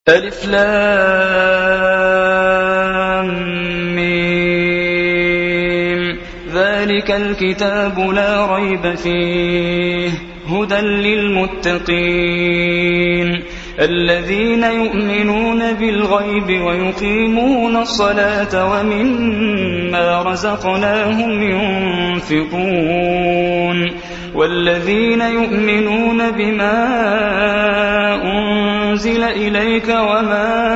ألف لام ميم. ذلك الكتاب لا ريب فيه هدى للمتقين الذين يؤمنون بالغيب ويقيمون الصلاة ومما رزقناهم ينفقون والذين يؤمنون بما أنزل إليك وما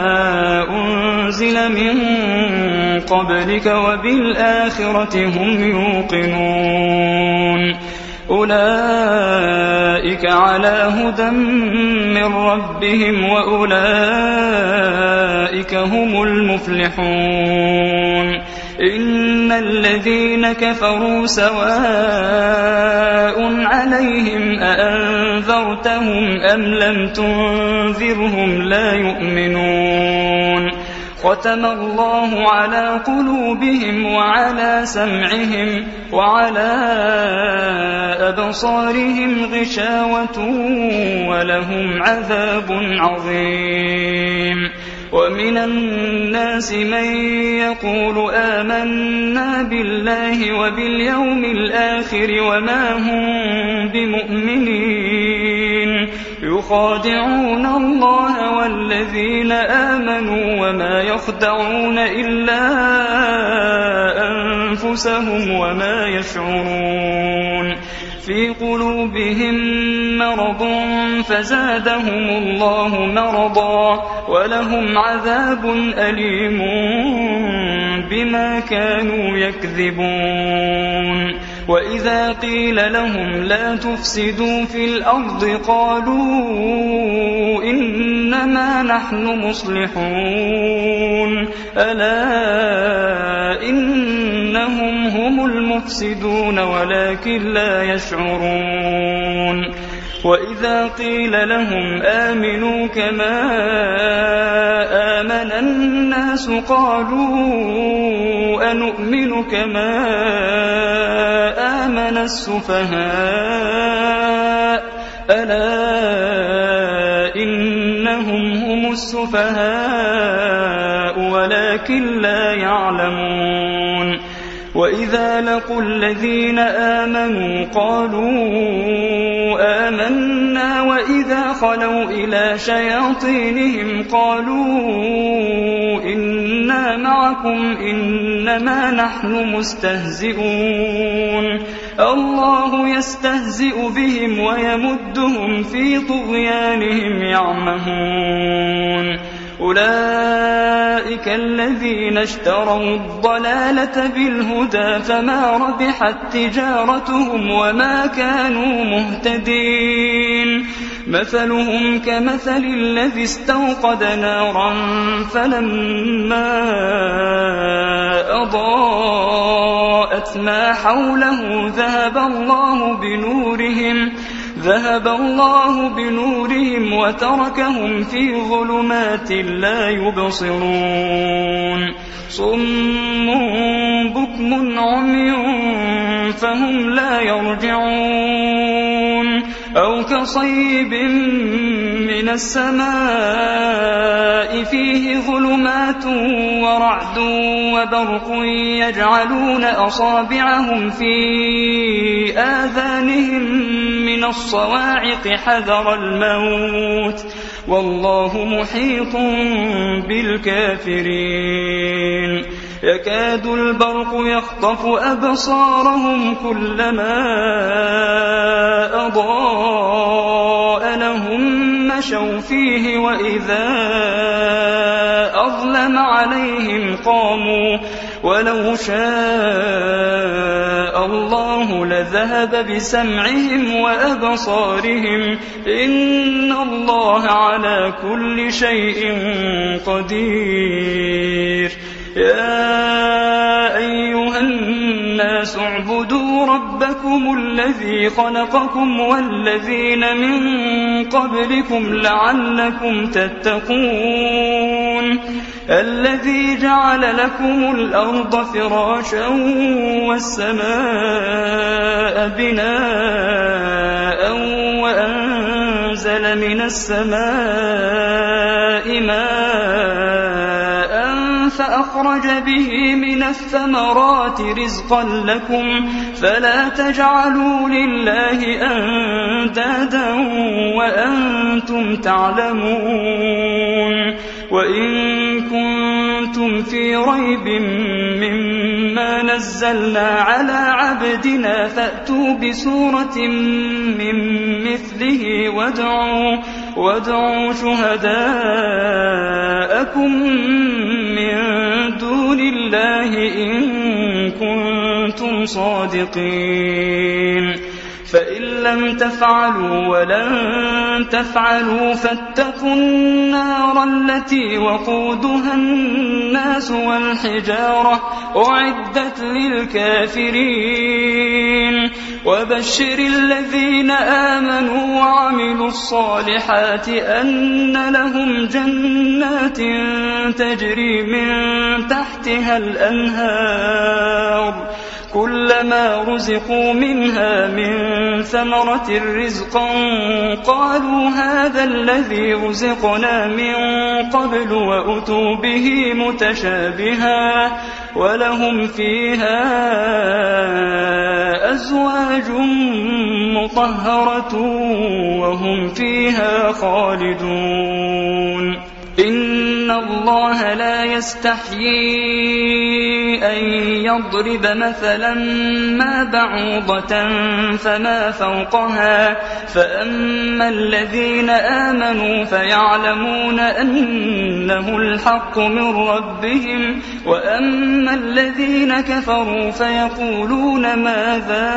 أنزل من قبلك وبالآخرة هم يوقنون أولئك على هدى من ربهم وأولئك هم المفلحون إن الذين كفروا سواء عليهم أأنذرتهم أم لم تنذرهم لا يؤمنون ختم الله على قلوبهم وعلى سمعهم وعلى أبصارهم غشاوة ولهم عذاب عظيم ومن الناس من يقول آمنا بالله وباليوم الآخر وما هم بمؤمنين يخادعون الله والذين آمنوا وما يخدعون إلا أنفسهم وما يشعرون في قلوبهم مرض فزادهم الله مرضا ولهم عذاب أليم بما كانوا يكذبون وإذا قيل لهم لا تفسدوا في الأرض قالوا إنما نحن مصلحون ألا إنهم هم المفسدون ولكن لا يشعرون وإذا قيل لهم آمنوا كما آمن الناس قالوا أنؤمن كما آمن السفهاء ألا إنهم هم السفهاء ولكن لا يعلمون وإذا لقوا الذين آمنوا قالوا آمنا وإذا خلوا إلى شياطينهم قالوا إنا معكم إنما نحن مستهزئون الله يستهزئ بهم ويمدهم في طغيانهم يعمهون أولئك الذين اشتروا الضلالة بالهدى فما ربحت تجارتهم وما كانوا مهتدين مثلهم كمثل الذي استوقد نارا فلما أضاءت ما حوله ذهب الله بنورهم وتركهم في ظلمات لا يبصرون صم بكم عمي فهم لا يرجعون أو كصيب من السماء فيه ظلمات ورعد وبرق يجعلون أصابعهم في آذانهم من الصواعق حذر الموت والله محيط بالكافرين يكاد البرق يخطف أبصارهم كلما أضاء لهم مشوا فيه وإذا أظلم عليهم قاموا ولو شاء الله لذهب بسمعهم وأبصارهم إن الله على كل شيء قدير يا أيها الناس اعبدوا ربكم الذي خلقكم والذين من قبلكم لعلكم تتقون الذي جعل لكم الأرض فراشا والسماء بناء وأنزل أنزل من السماء ماء فأخرج به من الثمرات رزقا لكم فلا تجعلوا لله أندادا وأنتم تعلمون وإن كنتم في ريب مما نزلنا على عبدنا فأتوا بسورة من مثله وادعوا شهداءكم من دون الله إن كنتم صادقين فإن لم تفعلوا ولن تفعلوا فاتقوا النار التي وقودها الناس والحجارة أعدت للكافرين وبشر الذين آمنوا وعملوا الصالحات أن لهم جنات تجري من تحتها الأنهار كلما رزقوا منها من ثمرة رزقا قالوا هذا الذي رزقنا من قبل وأتوا به متشابها ولهم فيها أزواج مطهرة وهم فيها خالدون إن الله لا يستحيي أن يضرب مثلا ما بعوضة فما فوقها فأما الذين آمنوا فيعلمون أنه الحق من ربهم وأما الذين كفروا فيقولون ماذا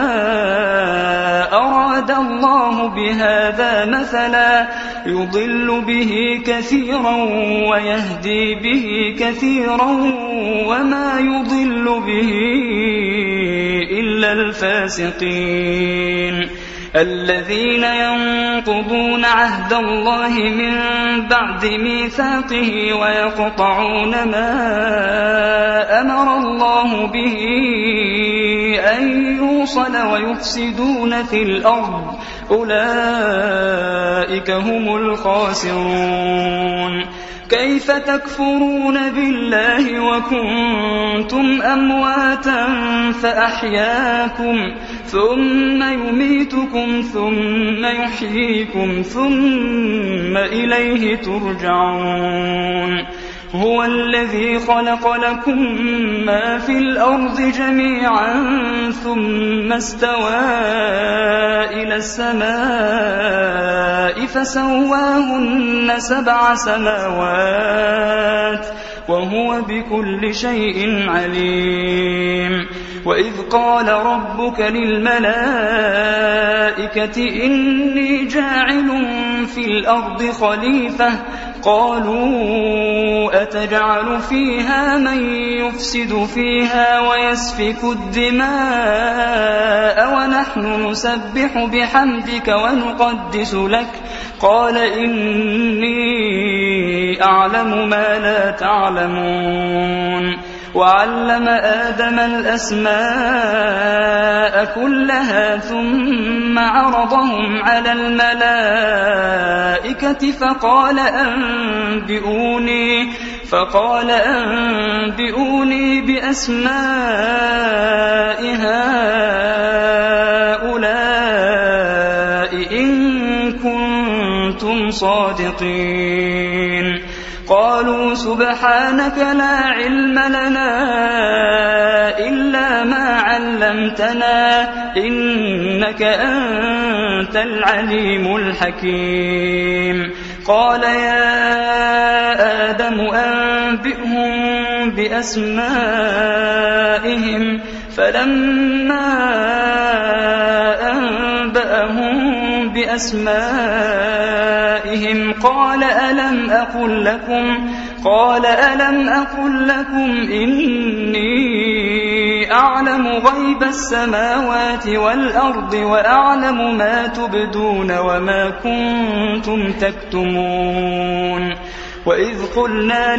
أراد الله بهذا مثلا يضل به كثيرا ويهدي به كثيرا وما يضل به إلا الفاسقين الذين ينقضون عهد الله من بعد ميثاقه ويقطعون ما أمر الله به أن يوصل ويفسدون في الأرض أولئك هم الخاسرون كيف تكفرون بالله وكنتم أمواتا فأحياكم ثم يميتكم ثم يحييكم ثم إليه ترجعون هو الذي خلق لكم ما في الأرض جميعا ثم استوى إلى السماء فسواهن 7 سماوات وهو بكل شيء عليم وإذ قال ربك للملائكة إني جاعل في الأرض خليفة قالوا أتجعل فيها من يفسد فيها ويسفك الدماء ونحن نسبح بحمدك ونقدس لك قال إني أعلم ما لا تعلمون وعلم آدم الأسماء كلها ثم عرضهم على الملائكة فقال أنبئوني بأسماء هؤلاء إن كنتم صادقين قالوا سبحانك لا علم لنا إلا ما علمتنا إنك أنت العليم الحكيم قال يا آدم أنبئهم بأسمائهم فلما أنبأهم بأسمائهم قال ألم أقل لكم إني أعلم غيب السماوات والأرض وأعلم ما تبدون وما كنتم تكتمون وإذ قلنا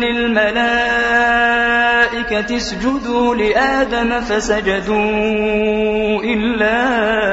للملائكة اسجدوا لآدم فسجدوا إلا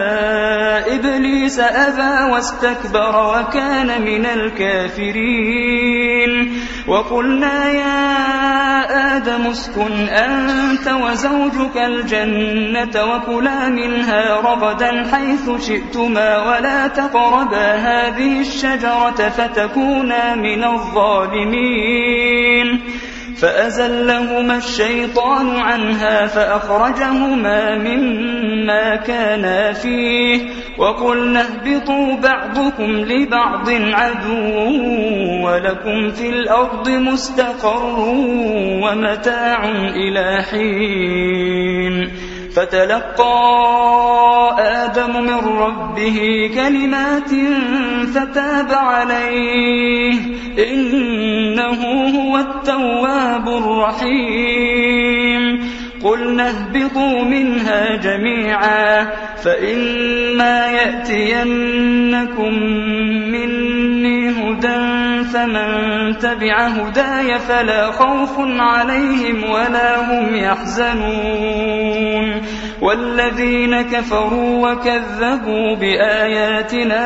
إبليس أبى واستكبر وكان من الكافرين وقلنا يا آدم اسكن أنت وزوجك الجنة وكلا منها رغدا حيث شئتما ولا تقربا هذه الشجرة فتكونا من الظالمين فأزلهما الشيطان عنها فأخرجهما مما كانا فيه وقلنا اهبطوا بعضكم لبعض عدو ولكم في الأرض مستقر ومتاع إلى حين فتلقى آدم من ربه كلمات فتاب عليه إنه هو التواب الرحيم قلنا اهبطوا منها جميعا فإما يأتينكم مني هدى فمن تبع هداي فلا خوف عليهم ولا هم يحزنون والذين كفروا وكذبوا بآياتنا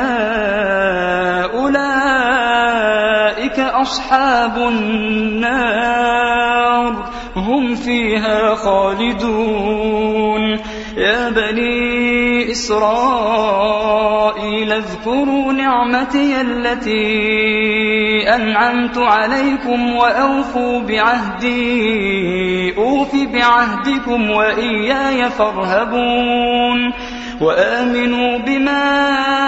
أولئك أصحاب النار هم فيها خالدون يا بني إسرائيل اذكروا نعمتي التي أنعمت عليكم وأوفوا بعهدي أوف بعهدكم وإياي فارهبون وآمنوا بما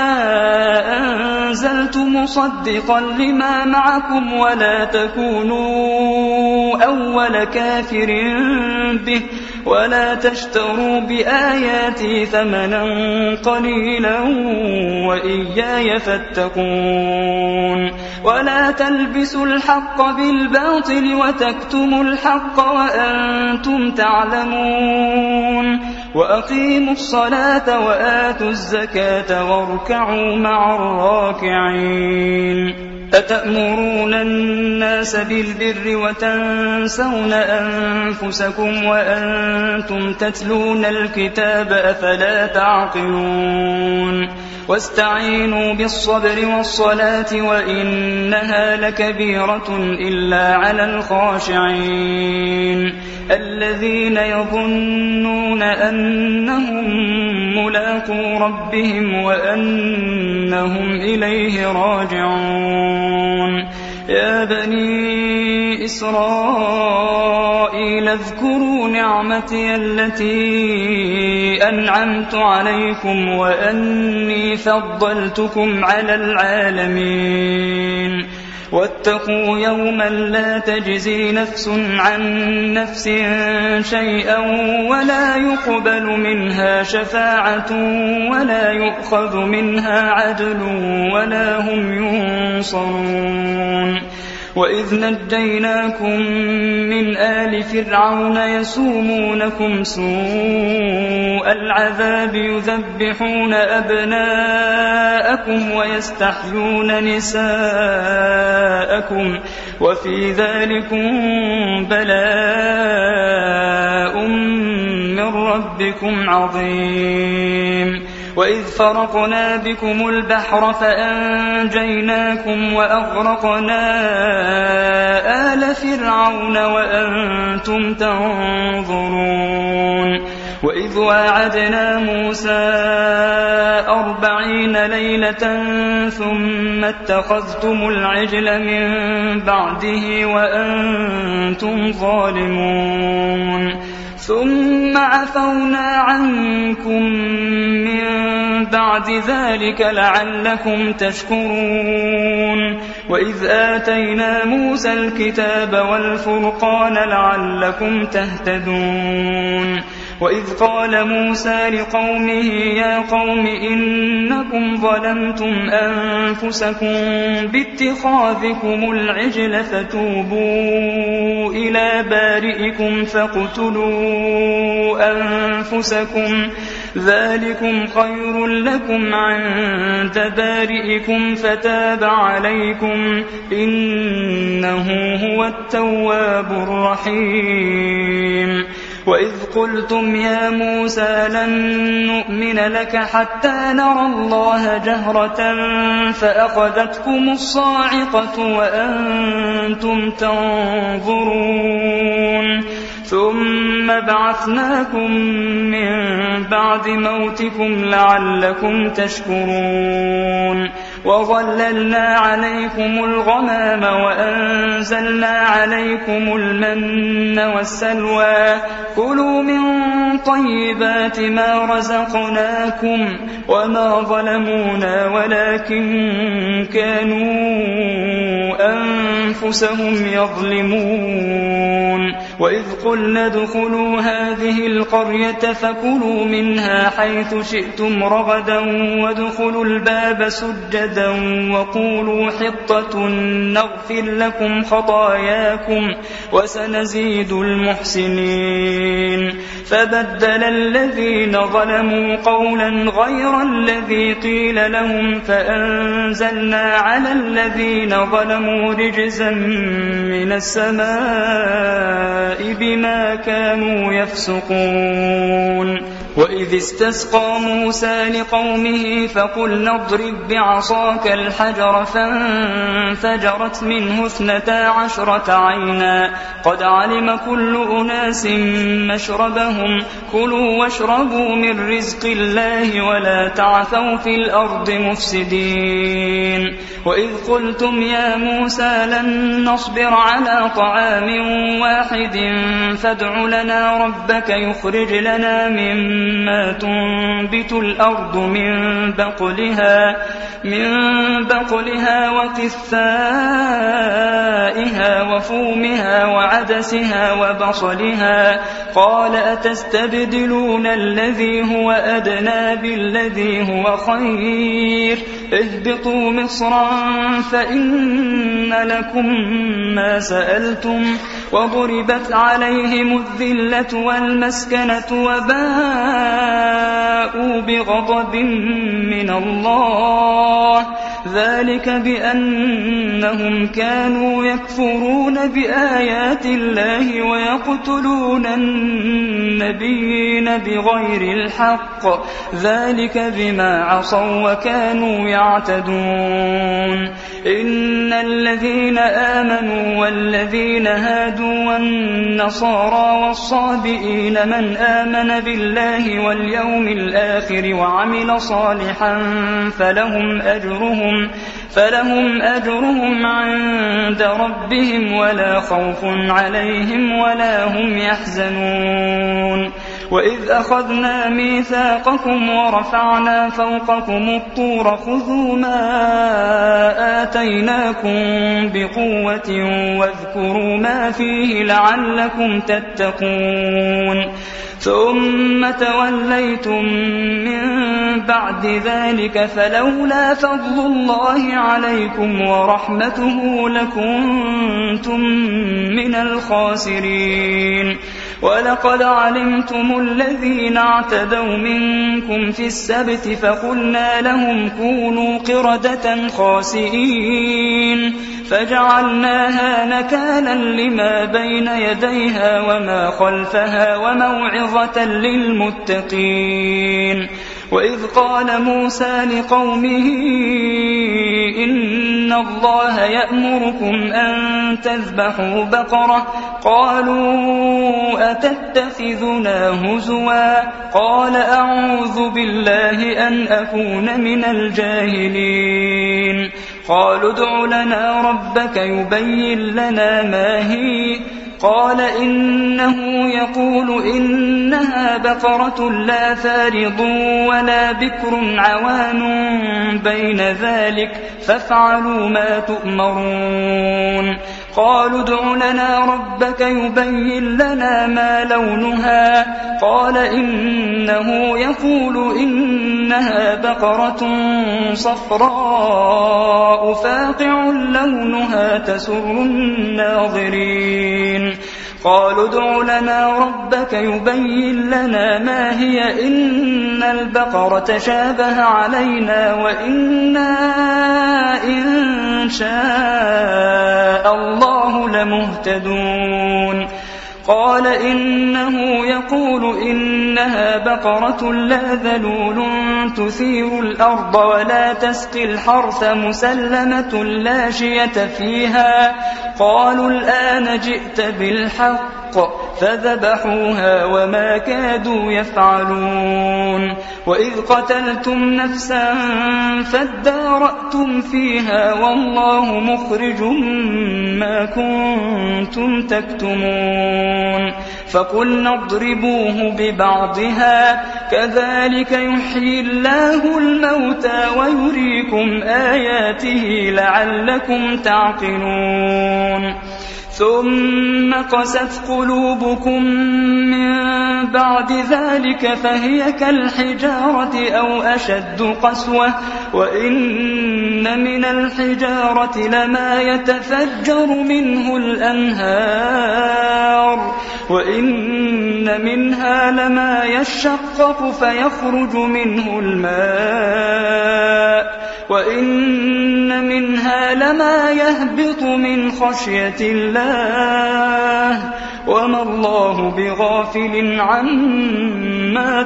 أنزلت مصدقا لما معكم ولا تكونوا أول كافر به ولا تشتروا بآياتي ثمنا قليلا وإياي فاتقون ولا تلبسوا الحق بالباطل وتكتموا الحق وأنتم تعلمون وأقيموا الصلاة وآتوا الزكاة واركعوا مع الراكعين أتأمرون الناس بالبر وتنسون أنفسكم وأنتم تتلون الكتاب أفلا تعقلون واستعينوا بالصبر والصلاة وإنها لكبيرة إلا على الخاشعين الذين يظنون أنهم ملاقو ربهم وأنهم إليه راجعون يا بني إسرائيل اذكروا نعمتي التي أنعمت عليكم وأني فضلتكم على العالمين واتقوا يوما لا تجزي نفس عن نفس شيئا ولا يقبل منها شفاعة ولا يؤخذ منها عدل ولا هم ينصرون وإذ نجيناكم من آل فرعون يسومونكم سوء العذاب يذبحون أبناءكم ويستحيون نساءكم وفي ذلكم بلاء من ربكم عظيم وإذ فرقنا بكم البحر فأنجيناكم وأغرقنا آل فرعون وأنتم تنظرون وإذ واعدنا موسى 40 ليلة ثم اتخذتم العجل من بعده وأنتم ظالمون ثم عفونا عنكم من بعد ذلك لعلكم تشكرون وإذ آتينا موسى الكتاب والفرقان لعلكم تهتدون وإذ قال موسى لقومه يا قوم إنكم ظلمتم أنفسكم باتخاذكم العجل فتوبوا إلى بارئكم ذلكم خير لكم عند بارئكم فتاب عليكم إنه هو التواب الرحيم وإذ قلتم يا موسى لن نؤمن لك حتى نرى الله جهرة فأخذتكم الصاعقة وأنتم تنظرون ثم بعثناكم من بعد موتكم لعلكم تشكرون وظللنا عليكم الغمام وأنزلنا عليكم المن والسلوى كلوا من طيبات ما رزقناكم وما ظلمونا ولكن كانوا أنفسهم يظلمون وإذ قلنا ادخلوا هذه القرية فكلوا منها حيث شئتم رغدا وادخلوا الباب سجدا وقولوا حطة نغفر لكم خطاياكم وسنزيد المحسنين فبدل الذين ظلموا قولا غير الذي قيل لهم فأنزلنا على الذين ظلموا رجزا من السماء بما كانوا يفسقون وإذ استسقى موسى لقومه فقلنا اضرب بعصاك الحجر فانفجرت منه 12 عينا قد علم كل أناس مشربهم كلوا واشربوا من رزق الله ولا تعثوا في الأرض مفسدين وإذ قلتم يا موسى لن نصبر على طعام واحد فادع لنا ربك يخرج لنا مما تنبت الأرض من بقلها وقثائها وفومها وعدسها وبصلها قال أتستبدلون الذي هو أدنى بالذي هو خير اهبطوا مصرا فإن لكم ما سألتم وضربت عليهم الذلة والمسكنة وباءوا بغضب من الله ذلك بأنهم كانوا يكفرون بآيات الله ويقتلون النبيين بغير الحق ذلك بما عصوا وكانوا يعتدون إن الذين آمنوا والذين هادوا والنصارى والصابئين من آمن بالله واليوم الآخر وعمل صالحا فلهم أجرهم عند ربهم ولا خوف عليهم ولا هم يحزنون وإذ أخذنا ميثاقكم ورفعنا فوقكم الطور خذوا ما آتيناكم بقوة واذكروا ما فيه لعلكم تتقون ثم توليتم من بعد ذلك فلولا فضل الله عليكم ورحمته لكنتم من الخاسرين ولقد علمتم الذين اعتدوا منكم في السبت فقلنا لهم كونوا قردة خاسئين فجعلناها نكالا لما بين يديها وما خلفها وموعظة للمتقين وإذ قال موسى لقومه إن الله يأمركم أن تذبحوا بقرة قالوا أتتخذنا هزوا قال أعوذ بالله أن أكون من الجاهلين قالوا ادع لنا ربك يبين لنا ما هي قال إنه يقول إنها بقرة لا فارض ولا بكر عوان بين ذلك فافعلوا ما تؤمرون قالوا ادع لنا ربك يبين لنا ما لونها قال إنه يقول إنها بقرة صفراء فاقع لونها تسر الناظرين قالوا ادع لنا ربك يبين لنا ما هي إن البقرة تشابه علينا وإنا إن شاء الله لمهتدون قال إنه يقول إنها بقرة لا ذلول تثير الأرض ولا تسقي الحرث مسلمة لا شية فيها قالوا الآن جئت بالحق فذبحوها وما كادوا يفعلون وإذ قتلتم نفسا فادارأتم فيها والله مخرج ما كنتم تكتمون فقلنا اضربوه ببعضها كذلك يحيي الله الموتى ويريكم آياته لعلكم تعقلون ثم قست قلوبكم من بعد ذلك فهي كالحجارة أو أشد قسوة وإن من الحجارة لما يتفجر منه الأنهار وإن منها لما يشقق فيخرج منه الماء وإن منها لما يهبط من خشية الله وما الله بغافل عما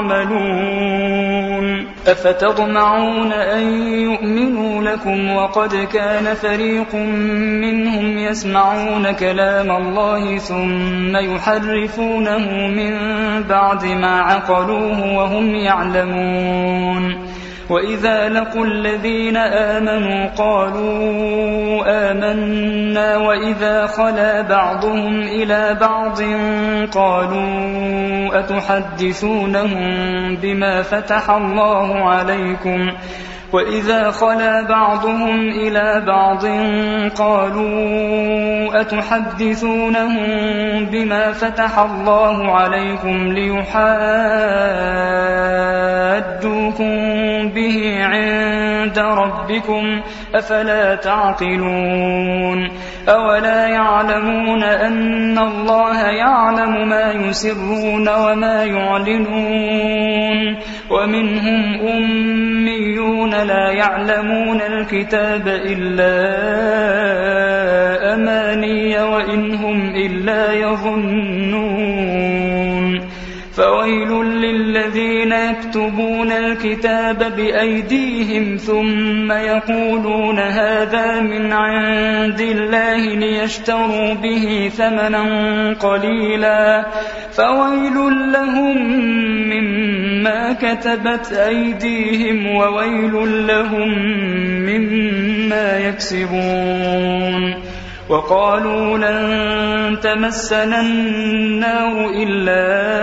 تعملون أفتطمعون أن يؤمنوا لكم وقد كان فريق منهم يسمعون كلام الله ثم يحرفونه من بعد ما عقلوه وهم يعلمون وإذا لقوا الذين آمنوا قالوا آمنا وإذا خلا بعضهم إلى بعض قالوا أتحدثونهم بما فتح الله عليكم وإذا خلا بعضهم إلى بعض قالوا أتحدثونهم بما فتح الله عليكم ليحاجوكم به عند ربكم أفلا تعقلون أولا يعلمون أن الله يعلم ما يسرون وما يعلنون ومنهم أميون لا يعلمون الكتاب إلا أماني وإن هم إلا يظنون فويل للذين يكتبون الكتاب بأيديهم ثم يقولون هذا من عند الله ليشتروا به ثمنا قليلا فويل لهم مما كتبت أيديهم وويل لهم مما يكسبون وقالوا لن تمسنا النار إلا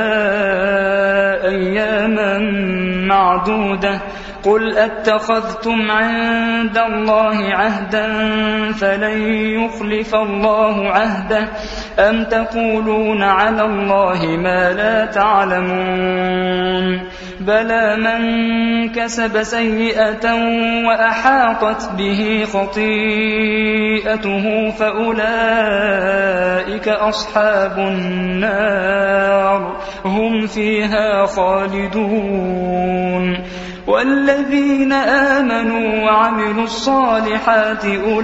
أياما معدودة قل أتخذتم عند الله عهدا فلن يخلف الله عهده أم تقولون على الله ما لا تعلمون بلى من كسب سيئة وأحاطت به خطيئته فأولئك أصحاب النار هم فيها خالدون والذين آمنوا وعملوا الصالحات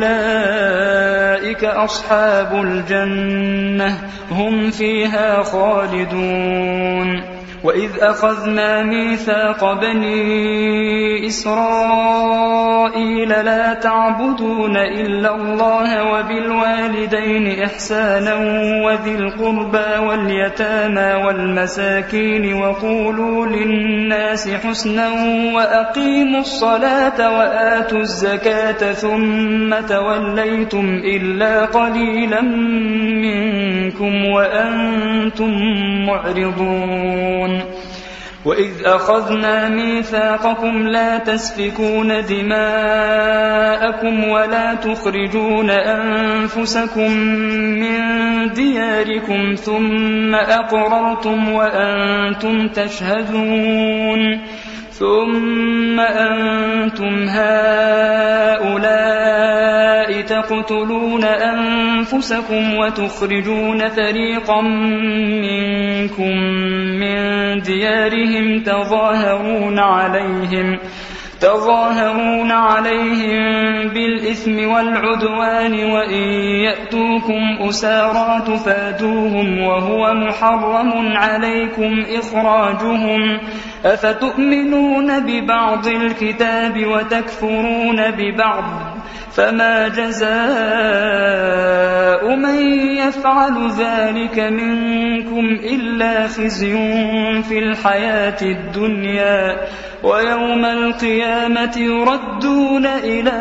أولئك أصحاب الجنة هم فيها خالدون وإذ أخذنا ميثاق بني إسرائيل لا تعبدون إلا الله وبالوالدين إحسانا وذي القربى واليتامى والمساكين وقولوا للناس حسنا وأقيموا الصلاة وآتوا الزكاة ثم توليتم إلا قليلا منكم وأنتم معرضون وإذ أخذنا ميثاقكم لا تسفكون دماءكم ولا تخرجون أنفسكم من دياركم ثم أقررتم وأنتم تشهدون ثم أنتم هؤلاء تقتلون أنفسكم وتخرجون فريقا منكم من ديارهم تظاهرون عليهم بالإثم والعدوان وإن يأتوكم أسارى تفادوهم وهو محرم عليكم إخراجهم أفتؤمنون ببعض الكتاب وتكفرون ببعض فما جزاء من يفعل ذلك منكم إلا خزي في الحياة الدنيا ويوم القيامة يردون إلى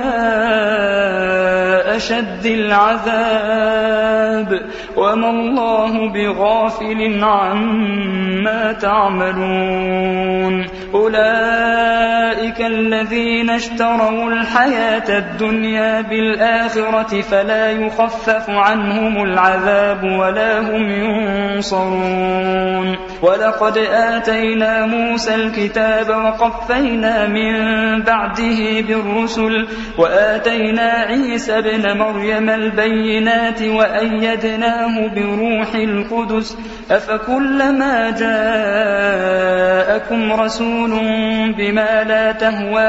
أشد العذاب وما الله بغافل عما تعملون أولئك الذين اشتروا الحياة الدنيا بالآخرة فلا يخفف عنهم العذاب ولا هم ينصرون ولقد آتينا موسى الكتاب وقفينا من بعده بالرسل وآتينا عيسى ابن مريم البينات وأيدناه بروح القدس أفكلما جاءكم رسول بما لا تهوى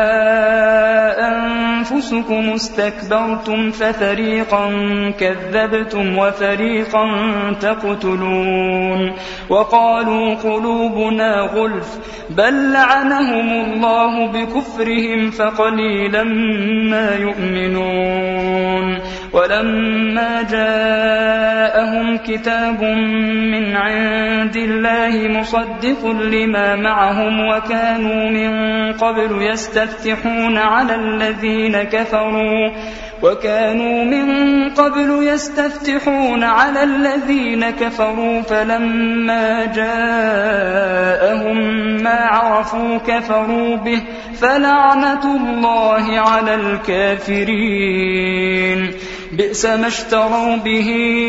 أنفسكم استكبرتم ففريقا كذبتم وفريقا تقتلون وقالوا قلوبنا غلف بل لعنهم الله بكفرهم فقليلا ما يؤمنون ولما جاءهم كتاب من عند الله مصدق لما معهم وكانوا من قبل يستفتحون على الذين كفروا فلما جاءهم ما عرفوا كفروا به فلعنة الله على الكافرين بئس ما اشتروا به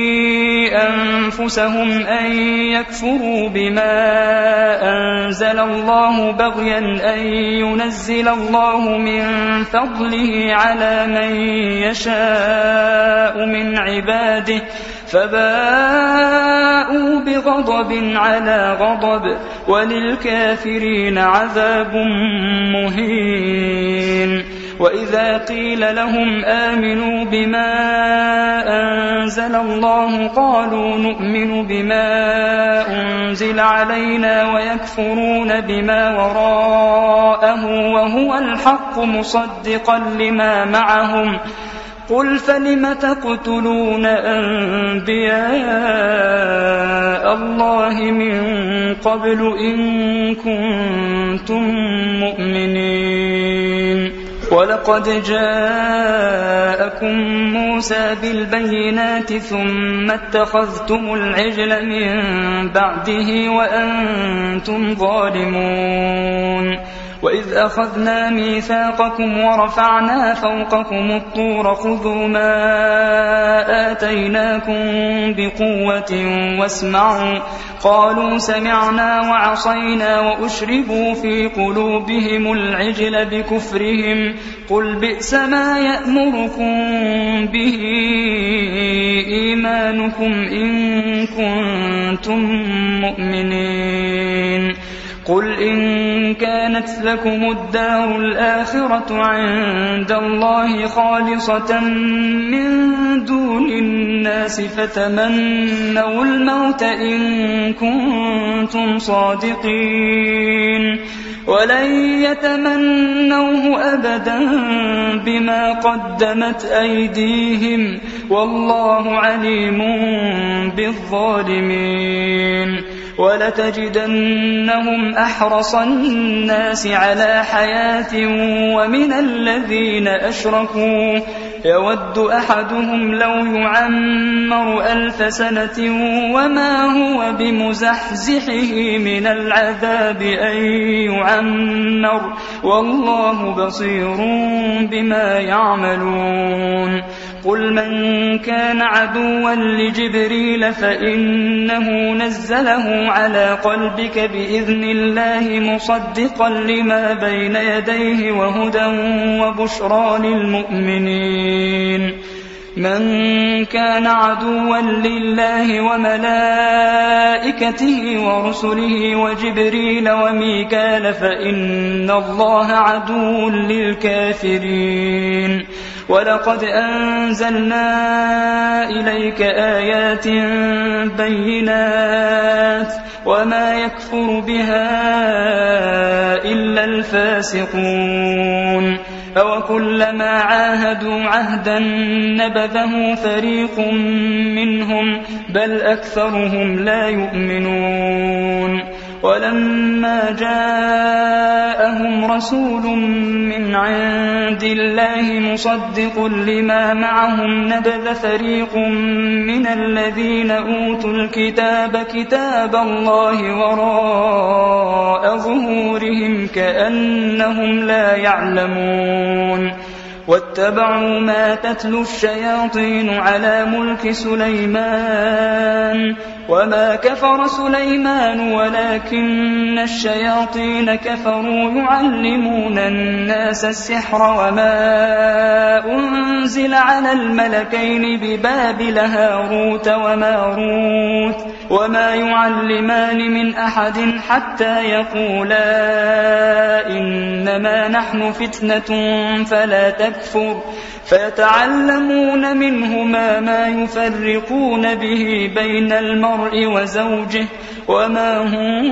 أنفسهم أن يكفروا بما أنزل الله بغيا أن ينزل الله من فضله على من يشاء من عباده فباءوا بغضب على غضب وللكافرين عذاب مهين وإذا قيل لهم آمنوا بما أنزل الله قالوا نؤمن بما أنزل علينا ويكفرون بما وراءه وهو الحق مصدقا لما معهم قل فلم تقتلون أنبياء الله من قبل إن كنتم مؤمنين ولقد جاءكم موسى بالبينات ثم اتخذتم العجل من بعده وأنتم ظالمون وإذ أخذنا ميثاقكم ورفعنا فوقكم الطور خذوا ما آتيناكم بقوة واسمعوا قالوا سمعنا وعصينا وأشربوا في قلوبهم العجل بكفرهم قل بئس ما يأمركم به إيمانكم إن كنتم مؤمنين قل إن كانت لكم الدار الآخرة عند الله خالصة من دون الناس فتمنوا الموت إن كنتم صادقين ولن يتمنوه أبدا بما قدمت أيديهم والله عليم بالظالمين ولتجدنهم أحرص الناس على حياة ومن الذين أشركوا يود أحدهم لو يعمر 1000 سنة وما هو بمزحزحه من العذاب أن يعمر والله بصير بما يعملون قل من كان عدوا لجبريل فإنه نزله على قلبك بإذن الله مصدقا لما بين يديه وهدى وبشرى للمؤمنين من كان عدوا لله وملائكته ورسله وجبريل وميكال فإن الله عدو للكافرين ولقد أنزلنا إليك آيات بينات وما يكفر بها إلا الفاسقون أوكلما عاهدوا عهدا نبذه فريق منهم بل أكثرهم لا يؤمنون ولما جاءهم رسول من عند الله مصدق لما معهم نبذ فريق من الذين أوتوا الكتاب كتاب الله وراء ظهورهم كأنهم لا يعلمون واتبعوا ما تتلو الشياطين على ملك سليمان وما كفر سليمان ولكن الشياطين كفروا يعلمون الناس السحر وما أنزل على الملكين ببابل هاروت وماروت وما يعلمان من أحد حتى يقولا إنما نحن فتنة فلا تكفر فيتعلمون منهما ما يفرقون به بين المرء وزوجه وما هم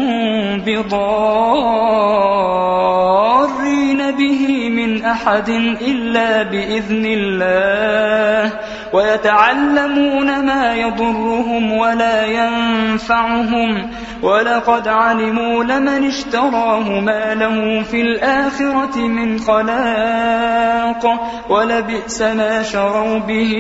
بضارين به من أحد إلا بإذن الله ويتعلمون ما يضرهم ولا ينفعهم ولقد علموا لمن اشتراه ما له في الآخرة من خلاق ولبئس ما شروا به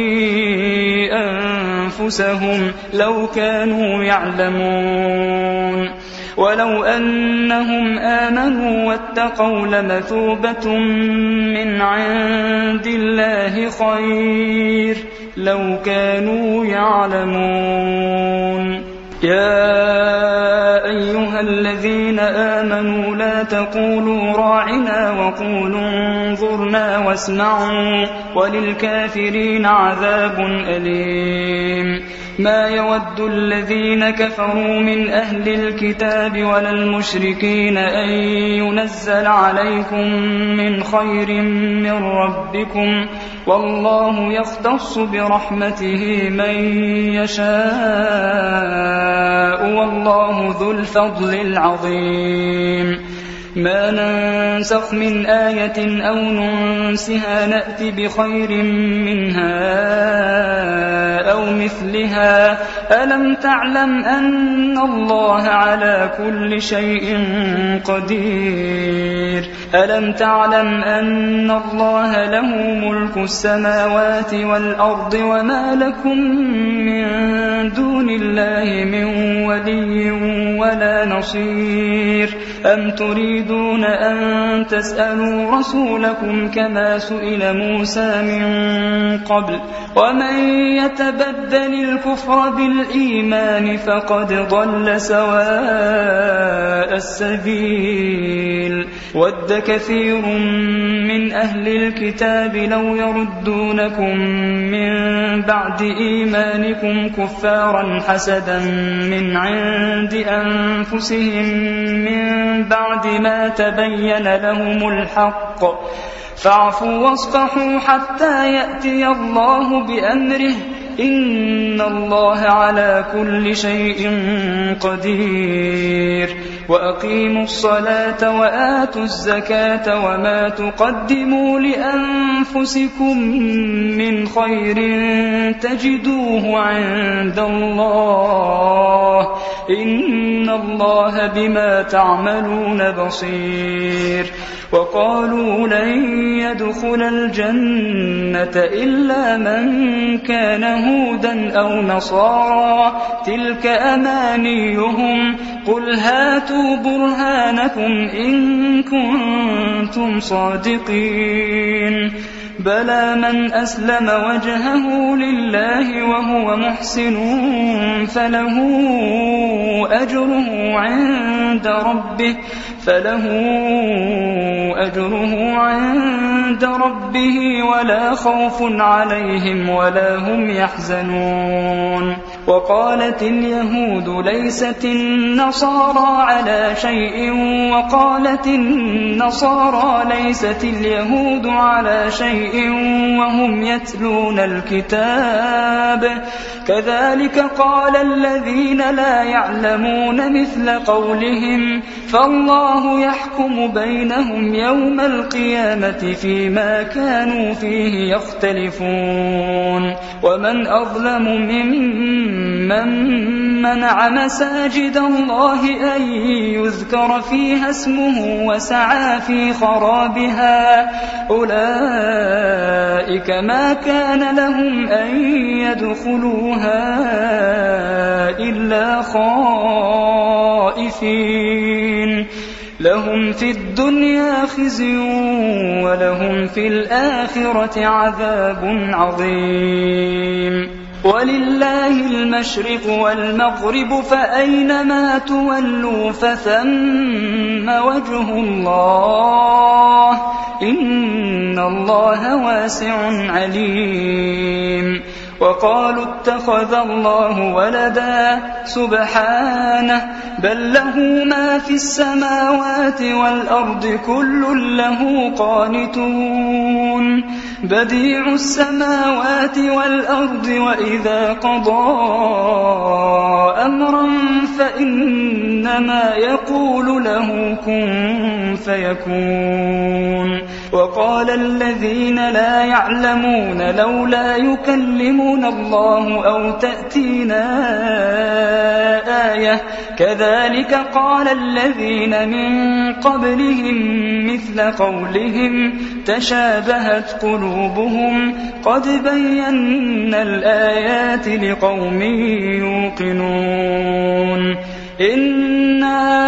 أنفسهم لو كانوا يعلمون ولو أنهم آمنوا واتقوا لمثوبة من عند الله خير لو كانوا يعلمون يا أيها الذين آمنوا لا تقولوا راعنا وقولوا انظرنا واسمعوا وللكافرين عذاب أليم ما يود الذين كفروا من أهل الكتاب ولا المشركين أن ينزل عليكم من خير من ربكم والله يختص برحمته من يشاء والله ذو الفضل العظيم ما ننسخ من آية أو ننسها نأت بخير منها أو مثلها ألم تعلم أن الله على كل شيء قدير ألم تعلم أن الله له ملك السماوات والأرض وما لكم من دون الله من ولي ولا نصير أم تريدون أن تسألوا رسولكم كما سئل موسى من قبل ومن يتبدل الكفر بالإيمان فقد ضل سواء السبيل ود كثير من أهل الكتاب لو يردونكم من بعد إيمانكم كفارا حسدا من عند أنفسهم من بعد ما تبين لهم الحق فاعفوا واصفحوا حتى يأتي الله بأمره إن الله على كل شيء قدير وأقيموا الصلاة وآتوا الزكاة وما تقدموا لأنفسكم من خير تجدوه عند الله إن الله بما تعملون بصير وقالوا لن يدخل الجنة إلا من كان هودا أو نصارى تلك أمانيهم قل هاتوا برهانكم إن كنتم صادقين بلى من أسلم وجهه لله وهو محسن فله أجره عند ربه ولا خوف عليهم ولا هم يحزنون. وقالت اليهود ليست النصارى على شيء وقالت النصارى ليست اليهود على شيء وهم يتلون الكتاب كذلك قال الذين لا يعلمون مثل قولهم فالله يحكم بينهم يوم القيامة فيما كانوا فيه يختلفون. ومن أظلم ممن منع مساجد الله أن يذكر فيها اسمه وسعى في خرابها أولئك ما كان لهم أن يدخلوها إلا خائفين لهم في الدنيا خزي ولهم في الآخرة عذاب عظيم. ولله المشرق والمغرب فأينما تولوا فثم وجه الله إن الله واسع عليم. وقالوا اتخذ الله ولدا سبحانه بل له ما في السماوات والأرض كل له قانتون بديع السماوات والأرض وإذا قضى أمرا فإنما يقول له كن فيكون. وقال الذين لا يعلمون لولا يكلمون الله أو تأتينا آية كذلك قال الذين من قبلهم مثل قولهم تشابهت قلوبهم قد بينا الآيات لقوم يوقنون. إنا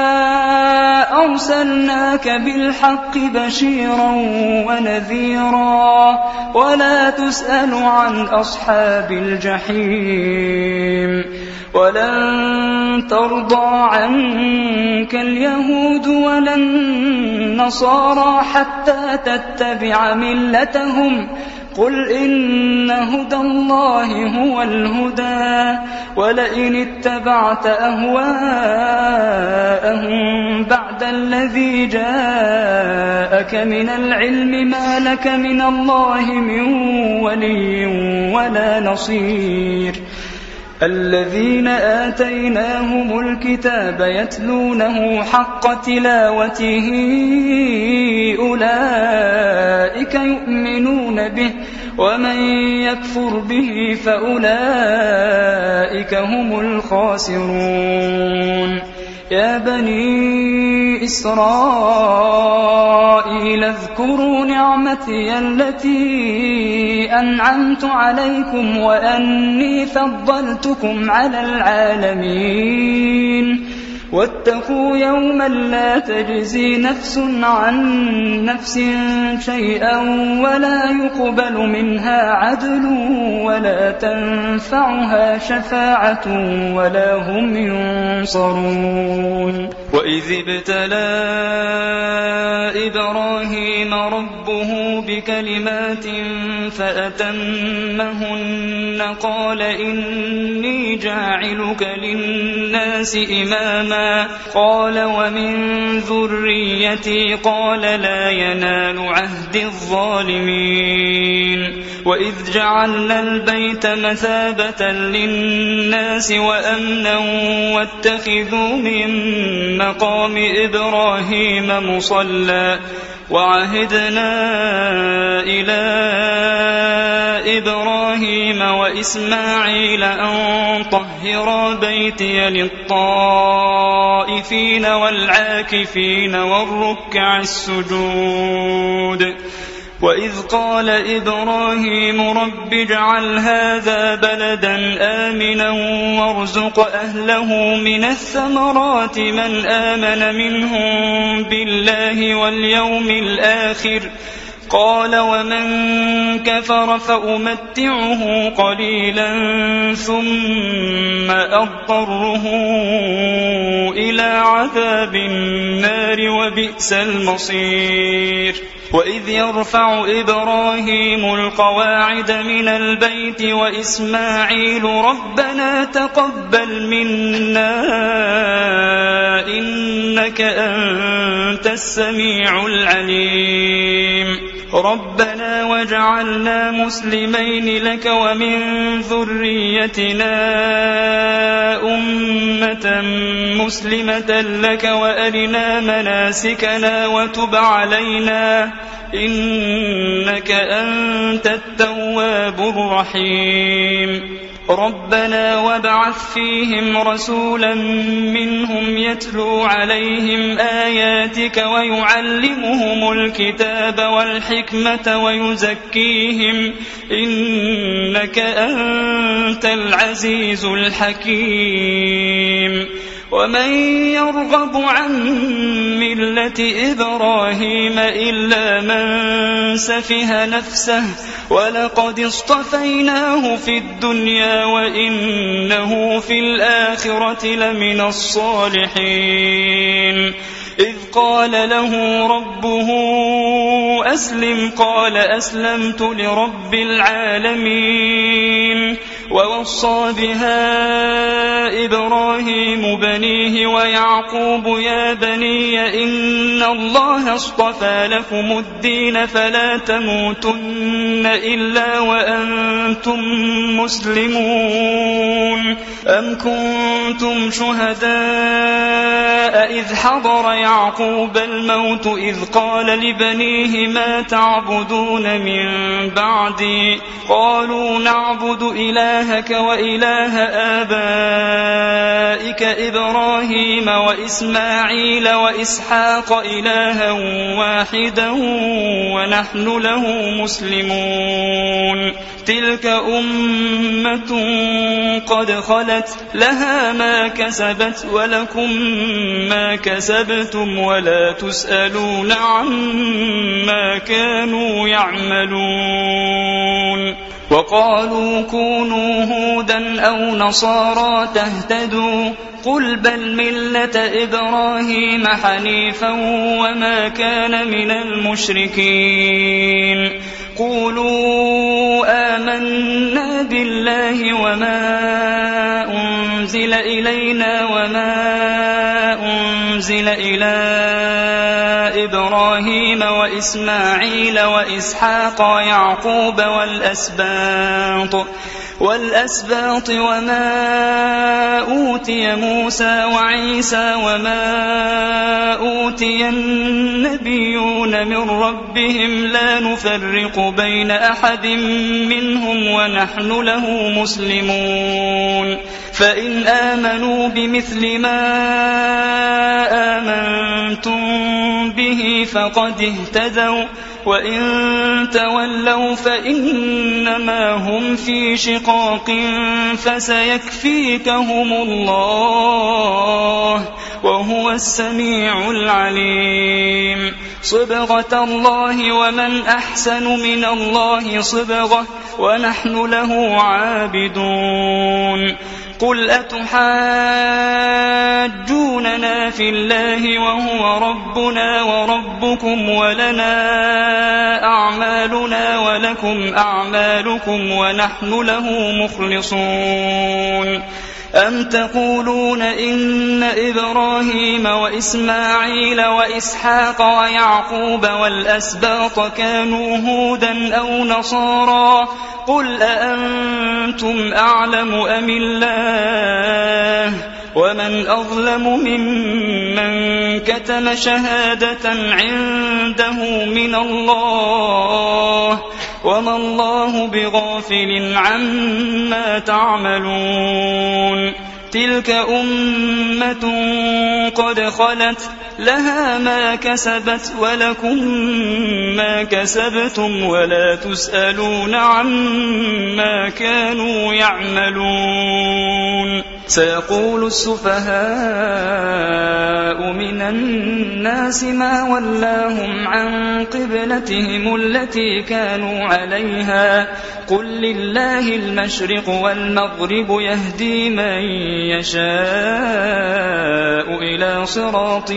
أرسلناك بالحق بشيرا ونذيرا ولا تسأل عن أصحاب الجحيم. ولن ترضى عنك اليهود ولا النصارى حتى تتبع ملتهم قل إن هدى الله هو الهدى ولئن اتبعت أهواءهم بعد الذي جاءك من العلم ما لك من الله من ولي ولا نصير. الذين آتيناهم الكتاب يتلونه حق تلاوته أولئك يؤمنون به ومن يكفر به فأولئك هم الخاسرون. يا بني إسرائيل اذكروا نعمتي التي أنعمت عليكم وأني فضلتكم على العالمين واتقوا يوما لا تجزي نفس عن نفس شيئا ولا يقبل منها عدل ولا تنفعها شفاعة ولا هم ينصرون. وإذ ابتلى إبراهيم ربه بكلمات فأتمهن قال إني جاعلك للناس إماما قال ومن ذريتي قال لا ينال عهد الظالمين. وإذ جعلنا البيت مثابة للناس وأمنا واتخذوا من مقام إبراهيم مصلى وعهدنا إلى إبراهيم وإسماعيل أن طهرا بيتي للطائفين والعاكفين والركع السجود. وإذ قال إبراهيم رب اجعل هذا بلدا آمنا وارزق أهله من الثمرات من آمن منهم بالله واليوم الآخر قال ومن كفر فأمتعه قليلا ثم أضطره إلى عذاب النار وبئس المصير وإذ يرفع إبراهيم القواعد من البيت وإسماعيل ربنا تقبل منا إنك أنت السميع العليم ربنا واجعلنا مسلمين لك ومن ذريتنا أمة مسلمة لك وأرنا مناسكنا وتب علينا إنك أنت التواب الرحيم ربنا وابعث فيهم رسولا منهم يتلو عليهم آياتك ويعلمهم الكتاب والحكمة ويزكيهم إنك أنت العزيز الحكيم ومن يرغب عن ملة إبراهيم إلا من سفه نفسه ولقد اصطفيناه في الدنيا وإنه في الآخرة لمن الصالحين إذ قال له ربه أسلم قال أسلمت لرب العالمين ووصى بها إبراهيم بنيه ويعقوب يا بني إن الله اصطفى لكم الدين فلا تموتن إلا وأنتم مسلمون أم كنتم شهداء إذ حضر يعقوب الموت إذ قال لبنيه ما تعبدون من بعدي قالوا نعبد إلهك وإله آبائك إبراهيم وإسماعيل وإسحاق إلها واحدا ونحن له مسلمون تلك أمة قد خلت لها ما كسبت ولكم ما كسبتم ولا تسألون عما كانوا يعملون وقالوا كونوا هودا أو نصارى تهتدوا قل بل ملة إبراهيم حنيفا وما كان من المشركين قولوا آمنا بالله وما أنزل إلينا وما أنزل إلى إبراهيم وإسماعيل وإسحاق ويعقوب والأسباط وما أوتي موسى وعيسى وما أوتي النبيون من ربهم لا نفرق بين أحد منهم ونحن له مسلمون فإن آمنوا بمثل ما آمنتم به فقد اهتدوا وإن تولوا فإنما هم في شقاق فسيكفيكهم الله وهو السميع العليم صبغة الله ومن أحسن من الله صبغة ونحن له عابدون قل أتحاجوننا في الله وهو ربنا وربكم ولنا أعمالنا ولكم أعمالكم ونحن له مخلصون أم تقولون إن إبراهيم وإسماعيل وإسحاق ويعقوب والأسباط كانوا هودا أو نصارى قل أأنتم أعلم أم الله ومن أظلم ممن كتم شهادة عنده من الله وما الله بغافل عما تعملون تلك أمة قد خلت لها ما كسبت ولكم ما كسبتم ولا تسألون عما كانوا يعملون سيقول السفهاء من الناس ما ولاهم عن قبلتهم التي كانوا عليها قل لله المشرق والمغرب يهدي من يشاء إلى صراط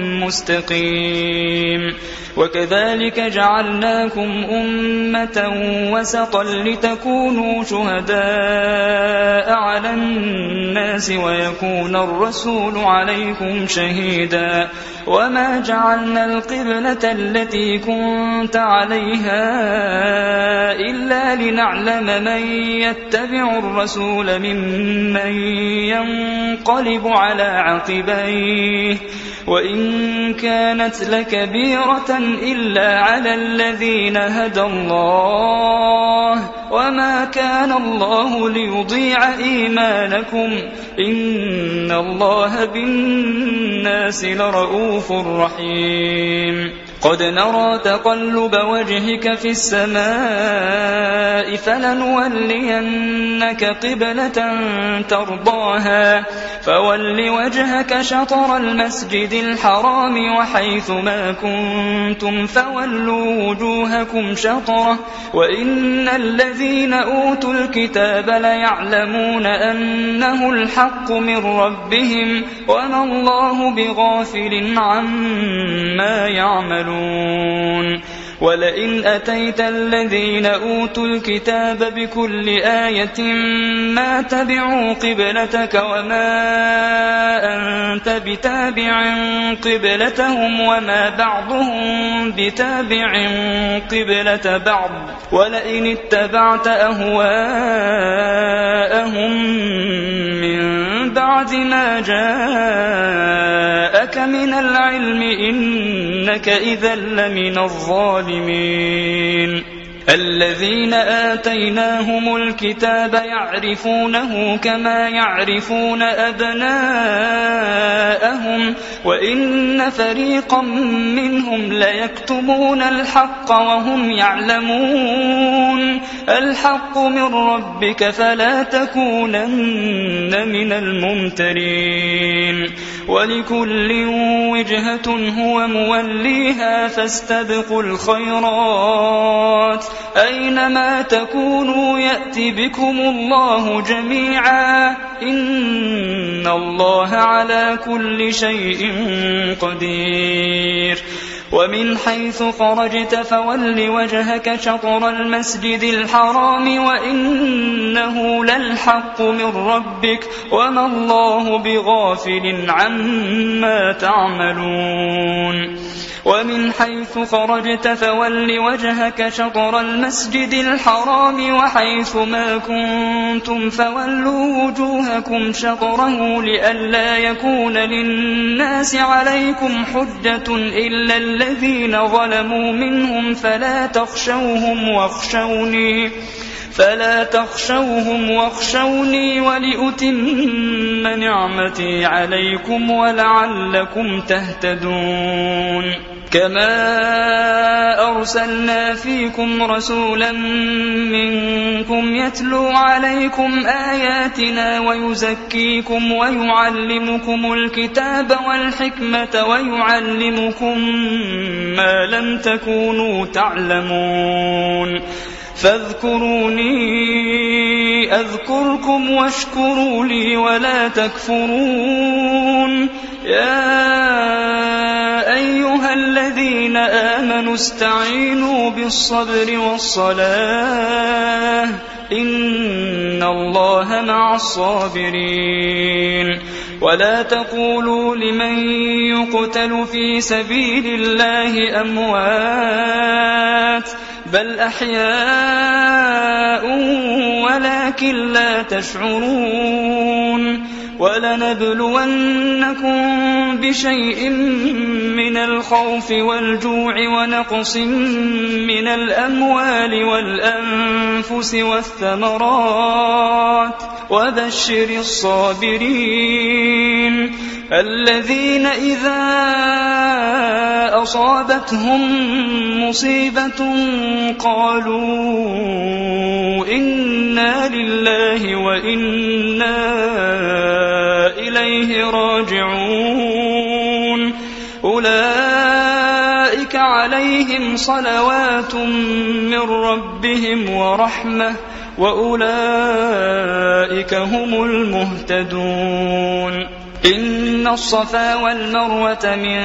مستقيم وكذلك جعلناكم أمة وسطا لتكونوا شهداء على الناس ويكون الرسول عليكم شهيدا وما جعلنا القبلة التي كنت عليها إلا لنعلم من يتبع الرسول ممن ينقلب على عقبيه وإن كانت لكبيرة إلا على الذين هدى الله وما كان الله ليضيع إيمانكم إن الله بالناس لرؤوف رحيم قد نرى تقلب وجهك في السماء فلنولينك قبلة ترضاها فول وجهك شطر المسجد الحرام وحيث ما كنتم فولوا وجوهكم شطره وإن الذين أوتوا الكتاب ليعلمون أنه الحق من ربهم وما الله بغافل عما يعملون ولئن أتيت الذين أوتوا الكتاب بكل آية ما تبعوا قبلتك وما أنت بتابع قبلتهم وما بعضهم بتابع قبلة بعض ولئن اتبعت أهواءهم من بعد ما جاءك من العلم إنك إذا لمن الظالمين الذين آتيناهم الكتاب يعرفونه كما يعرفون أبناءهم وإن فريقا منهم ليكتمون الحق وهم يعلمون الحق من ربك فلا تكونن من الممترين ولكل وجهة هو موليها فاستبقوا الخيرات أينما تكونوا يأتي بكم الله جميعا إن الله على كل شيء قدير ومن حيث خرجت فول وجهك شطر المسجد الحرام وإنه للحق من ربك وما الله بغافل عما تعملون ومن حيث خرجت فول وجهك شطر المسجد الحرام وحيث ما كنتم فولوا وجوهكم شطره لئلا يكون للناس عليكم حجة إلا الذين ظلموا منهم فلا تخشوهم واخشوني ولأتم نعمتي عليكم ولعلكم تهتدون كما أرسلنا فيكم رسولا منكم يتلو عليكم آياتنا ويزكيكم ويعلمكم الكتاب والحكمة ويعلمكم ما لم تكونوا تعلمون فاذكروني أذكركم واشكروا لي ولا تكفرون يا أيها الذين آمنوا استعينوا بالصبر والصلاة إن الله مع الصابرين ولا تقولوا لمن يقتل في سبيل الله أموات بل أحياء ولكن لا تشعرون ولنبلونكم بشيء من الخوف والجوع ونقص من الأموال والأنفس والثمرات وبشر الصابرين الذين إذا أصابتهم مصيبة قالوا إنا لله وإنا فأولئك عليهم صلوات من ربهم ورحمة وأولئك هم المهتدون. إن الصفا والمروة من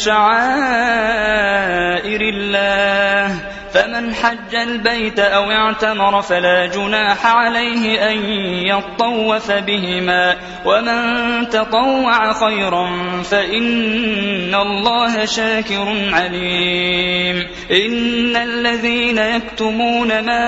شعائر الله فمن حج البيت أو اعتمر فلا جناح عليه أن يطوف بهما ومن تطوع خيرا فإن الله شاكر عليم. إن الذين يكتمون ما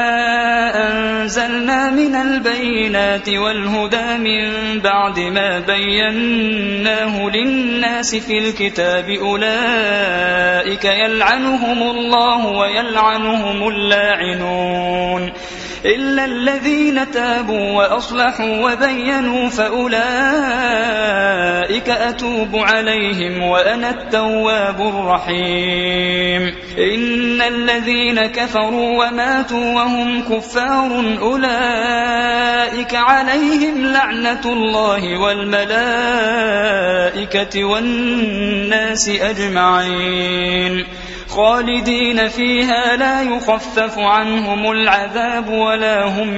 أنزلنا من البينات والهدى من بعد ما بيناه للناس في الكتاب أولئك يلعنهم الله ويلعنهم اللاعنون إلا الذين تابوا وأصلحوا وبينوا فأولئك أتوب عليهم وأنا التواب الرحيم. إن الذين كفروا وماتوا وهم كفار أولئك عليهم لعنة الله والملائكة والناس أجمعين خالدين فيها لا يخفف عنهم العذاب ولا هم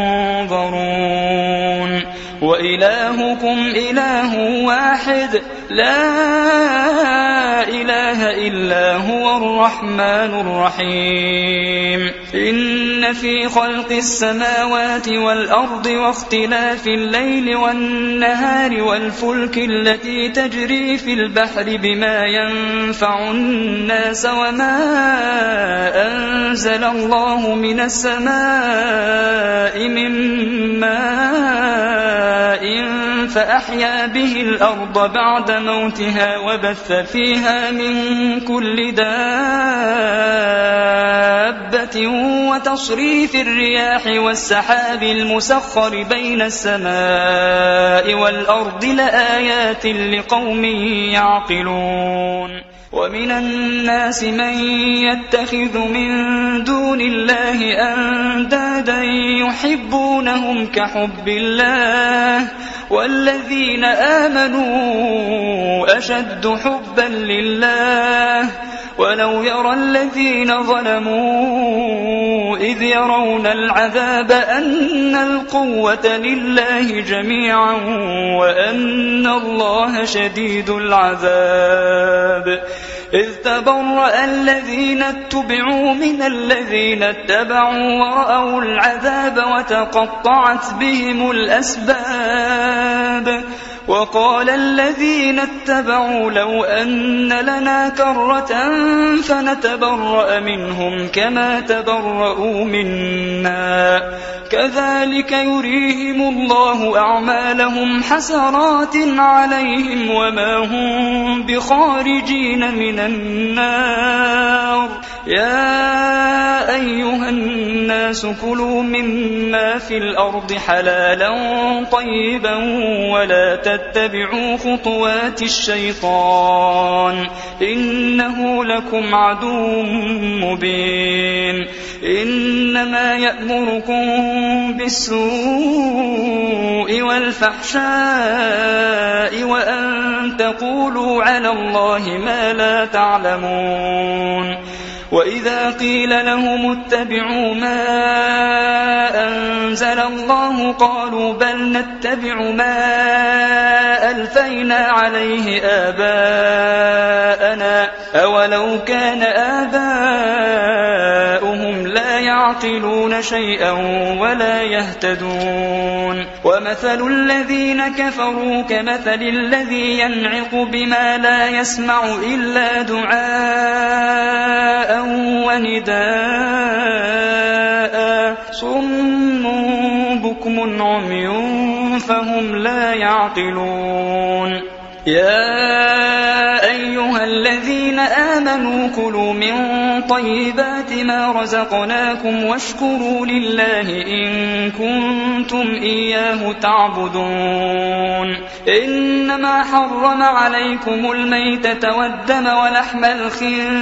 ينظرون. وإلهكم إله واحد لا إله إلا هو الرحمن الرحيم. إن في خلق السماوات والأرض واختلاف الليل والنهار والفلك التي تجري في البحر بما ينفع الناس وما أنزل الله من السماء من ماء فأحيا به الأرض بعد موتها وبث فيها من كل دابة وتصريف الرياح والسحاب المسخر بين السماء والأرض لآيات لقوم يعقلون. ومن الناس من يتخذ من دون الله أندادا يحبونهم كحب الله والذين آمنوا أشد حبا لله ولو يرى الذين ظلموا إذ يرون العذاب أن القوة لله جميعا وأن الله شديد العذاب. إذ تبرأ الذين اتبعوا من الذين اتبعوا ورأوا العذاب وتقطعت بهم الأسباب. وقال الذين اتبعوا لو أن لنا كرة فنتبرأ منهم كما تبرؤوا منا كذلك يريهم الله أعمالهم حسرات عليهم وما هم بخارجين من النار. يا أيها الناس كلوا مما في الأرض حلالا طيبا ولا تتبعوا خطوات الشيطان إنه لكم عدو مبين. إنما يأمركم بالسوء والفحشاء وأن تقولوا على الله ما لا تعلمون. وإذا قيل لهم اتبعوا ما أنزل الله قالوا بل نتبع ما ألفينا عليه آباءنا أولو كان آباؤهم لا يعقلون شيئا ولا يهتدون. ومثل الذين كفروا كمثل الذي ينعق بما لا يسمع إلا دعاء ونداء صم بكم عمي فهم لا يعقلون. يا أيها الذين آمنوا كلوا من طيبات ما رزقناكم واشكروا لله إن كنتم إياه تعبدون. إنما حرم عليكم الميتة والدم ولحم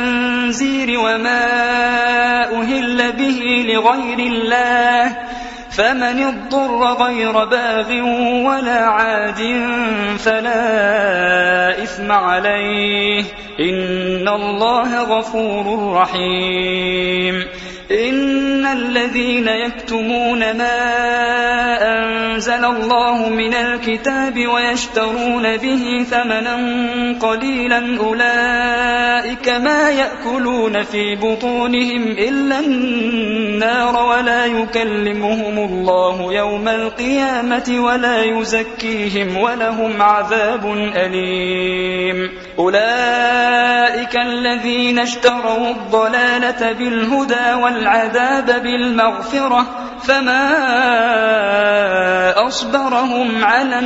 الخنزير وما أهل به لغير الله فمن اضطر غير باغ ولا عاد فلا إثم عليه إن الله غفور رحيم إن الذين يكتمون ما أنزل الله من الكتاب ويشترون به ثمنا قليلا أولئك ما يأكلون في بطونهم إلا النار ولا يكلمهم الله يوم القيامة ولا يزكيهم ولهم عذاب أليم أولئك الذين اشتروا الضلالة بالهدى والعذاب بالمغفرة فما أصبرهم على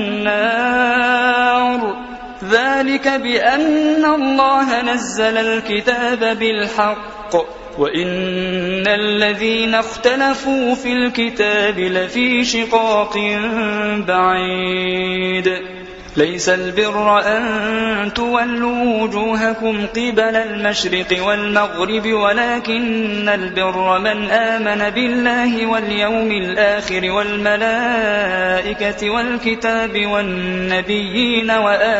النار ذلك بأن الله نزل الكتاب بالحق وإن الذين اختلفوا في الكتاب لفي شقاق بعيد ليس البر أن تولوا وجوهكم قبل المشرق والمغرب ولكن البر من آمن بالله واليوم الآخر والملائكة والكتاب والنبيين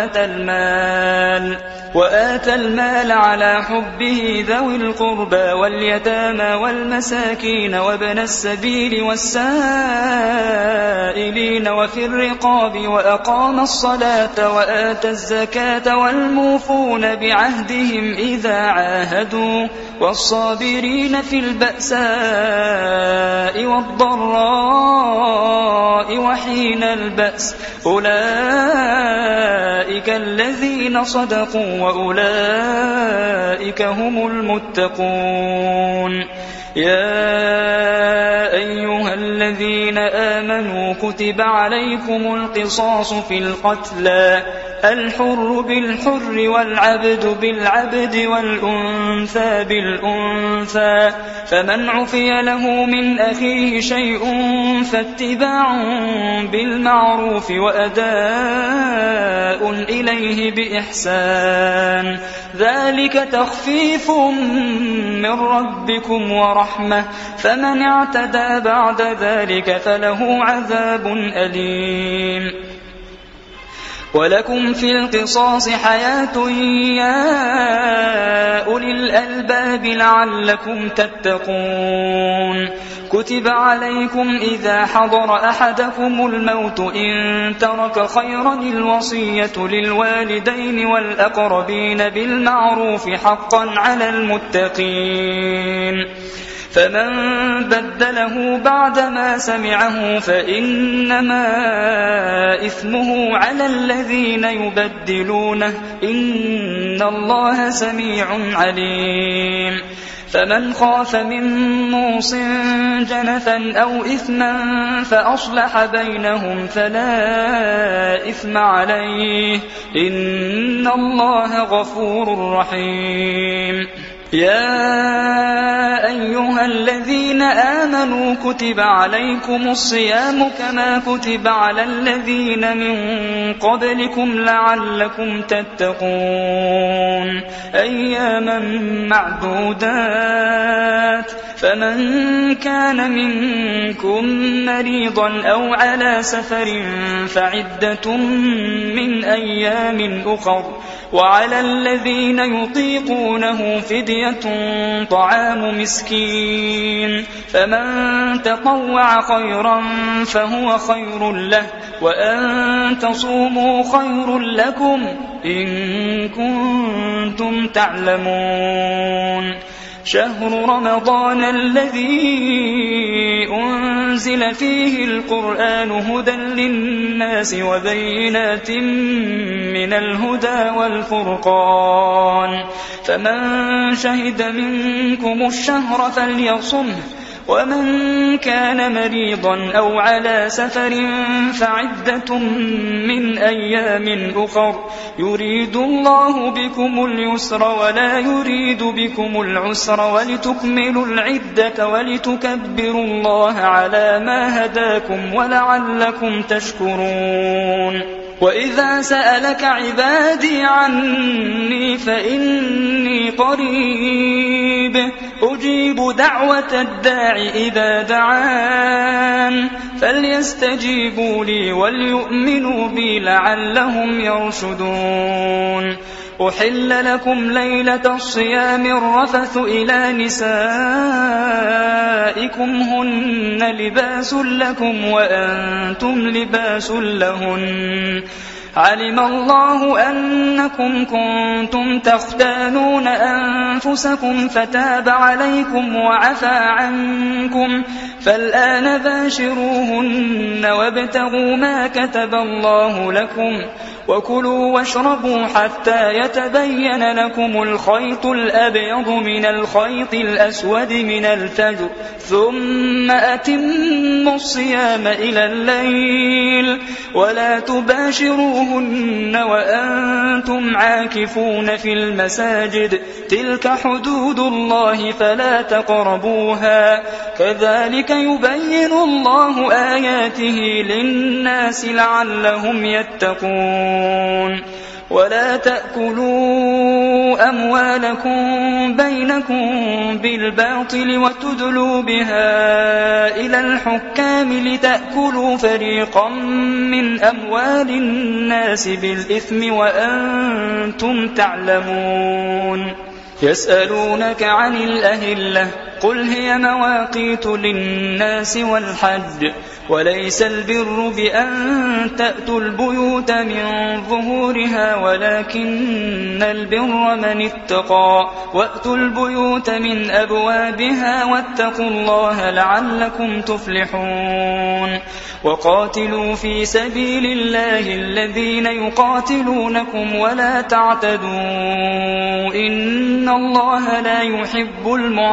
وآتى المال على حبه ذوي القربى واليتامى والمساكين وابن السبيل والسائلين وفي الرقاب وأقام الصلاة وآتى الزكاة والموفون بعهدهم إذا عاهدوا والصابرين في البأساء والضراء وحين البأس أولئك الذين صدقوا وأولئك هم المتقون يا أيها الذين آمنوا كتب عليكم القصاص في القتلى الحر بالحر والعبد بالعبد والأنثى بالأنثى فمن عفي له من أخيه شيء فاتباع بالمعروف وأداء إليه بإحسان ذلك تخفيف من ربكم ورحمة فمن اعتدى بعد ذلك فله عذاب أليم ولكم في القصاص حياة يا أولي الألباب لعلكم تتقون كتب عليكم إذا حضر أحدكم الموت إن ترك خيرا الوصية للوالدين والأقربين بالمعروف حقا على المتقين فمن بدله بعدما سمعه فإنما إثمه على الذين يبدلونه إن الله سميع عليم فمن خاف من موص جنفا أو إثما فأصلح بينهم فلا إثم عليه إن الله غفور رحيم يا أيها الذين آمنوا كتب عليكم الصيام كما كتب على الذين من قبلكم لعلكم تتقون أياما معدودات فمن كان منكم مريضا أو على سفر فعدة من أيام أخر وعلى الذين يطيقونه فدية طعام مسكين فمن تطوع خيرا فهو خير له وأن تصوموا خير لكم إن كنتم تعلمون شهر رمضان الذي أنزل فيه القرآن هدى للناس وبينات من الهدى والفرقان فمن شهد منكم الشهر فليصمه ومن كان مريضا أو على سفر فعدة من أيام أخر يريد الله بكم اليسر ولا يريد بكم العسر ولتكملوا العدة ولتكبروا الله على ما هداكم ولعلكم تشكرون وإذا سألك عبادي عني فإني قريب أجيب دعوة الداع إذا دعان فليستجيبوا لي وليؤمنوا بي لعلهم يرشدون أحل لكم ليلة الصيام الرفث إلى نسائكم هن لباس لكم وأنتم لباس لهن علم الله أنكم كنتم تختانون أنفسكم فتاب عليكم وعفى عنكم فالآن باشروهن وابتغوا ما كتب الله لكم وكلوا واشربوا حتى يتبين لكم الخيط الأبيض من الخيط الأسود من الفجر ثم أتموا الصيام إلى الليل ولا تباشروهن وأنتم عاكفون في المساجد تلك حدود الله فلا تقربوها كذلك يبين الله آياته للناس لعلهم يتقون ولا تأكلوا أموالكم بينكم بالباطل وتدلوا بها إلى الحكام لتأكلوا فريقا من أموال الناس بالإثم وأنتم تعلمون يسألونك عن الأهلة قل هي مواقيت للناس والحج وليس البر بأن تأتوا البيوت من ظهورها ولكن البر من اتقى وأتوا البيوت من أبوابها واتقوا الله لعلكم تفلحون وقاتلوا في سبيل الله الذين يقاتلونكم ولا تعتدوا إن الله لا يحب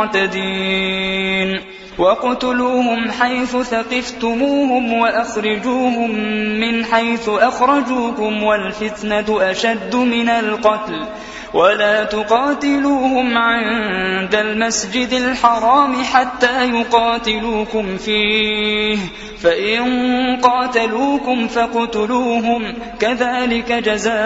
المعتدين واقتلوهم حيث ثقفتموهم وأخرجوهم من حيث أخرجوكم والفتنة أشد من القتل ولا تقاتلوهم عند المسجد الحرام حتى يقاتلوكم فيه فإن قاتلوكم فاقتلوهم كذلك جزاء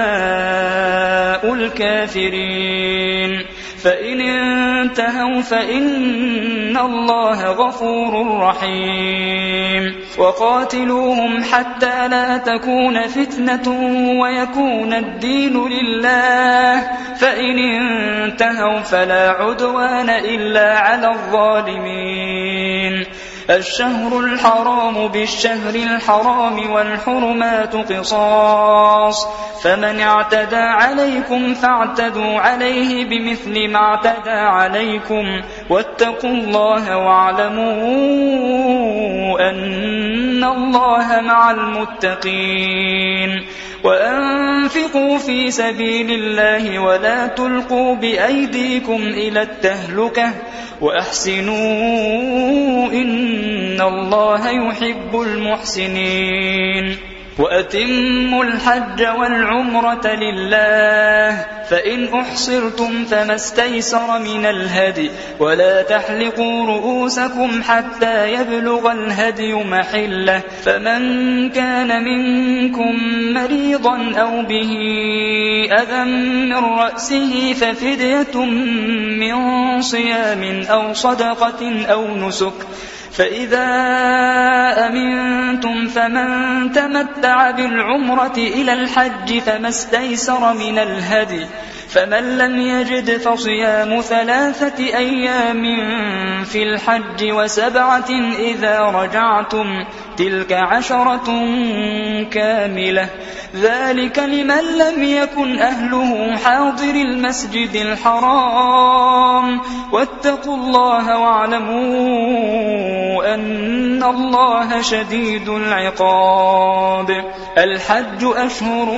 الكافرين فإن انتهوا فإن الله غفور رحيم وقاتلوهم حتى لا تكون فتنة ويكون الدين لله فإن انتهوا فلا عدوان إلا على الظالمين الشهر الحرام بالشهر الحرام والحرمات قصاص فمن اعتدى عليكم فاعتدوا عليه بمثل ما اعتدى عليكم واتقوا الله واعلموا أن الله مع المتقين وأنفقوا في سبيل الله ولا تلقوا بأيديكم إلى التهلكة وأحسنوا إن الله يحب المحسنين وأتموا الحج والعمرة لله فإن أحصرتم فما استيسر من الهدي ولا تحلقوا رؤوسكم حتى يبلغ الهدي محله فمن كان منكم مريضا أو به أذى من رأسه ففدية من صيام أو صدقة أو نسك فإذا أمنتم فمن تمتع بالعمرة إلى الحج فما استيسر من الهدي فمن لم يجد فصيام 3 أيام في الحج و7 إذا رجعتم تلك 10 كاملة ذلك لمن لم يكن أهله حاضر المسجد الحرام واتقوا الله واعلموا أن الله شديد العقاب الحج أشهر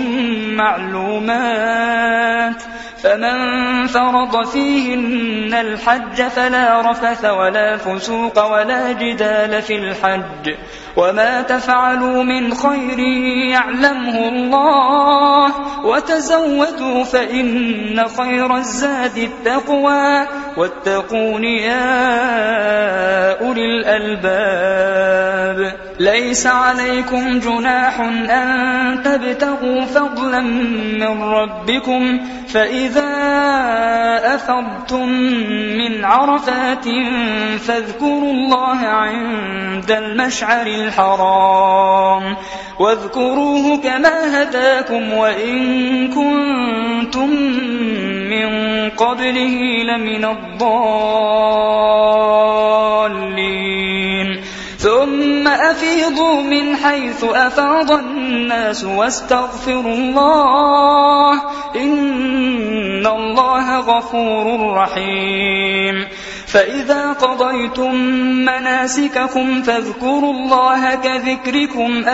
معلومات فمن فرض فيهن الحج فلا رفث ولا فسوق ولا جدال في الحج وما تفعلوا من خير يعلمه الله وتزودوا فإن خير الزاد التقوى واتقون يا أولي الألباب ليس عليكم جناح أن تبتغوا فضلا من ربكم فإذا أفضتم من عرفات فاذكروا الله عند المشعر الحرام واذكروه كما هداكم وإن كنتم من قبله لمن الضالين ثم أفيضوا من حيث أفاض الناس واستغفروا الله إن الله غفور رحيم فإذا قضيتم مناسككم فاذكروا الله كذكركم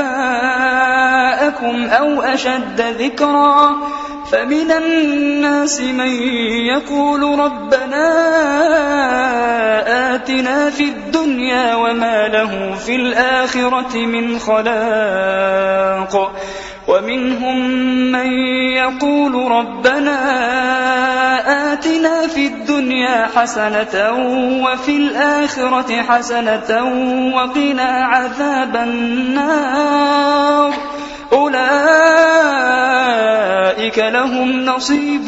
آباءكم أو أشد ذكرا فمن الناس من يقول ربنا آتنا في الدنيا وما له في الآخرة من خلاق ومنهم من يقول ربنا آتنا في الدنيا حسنة وفي الآخرة حسنة وقنا عذاب النار أولئك لهم نصيب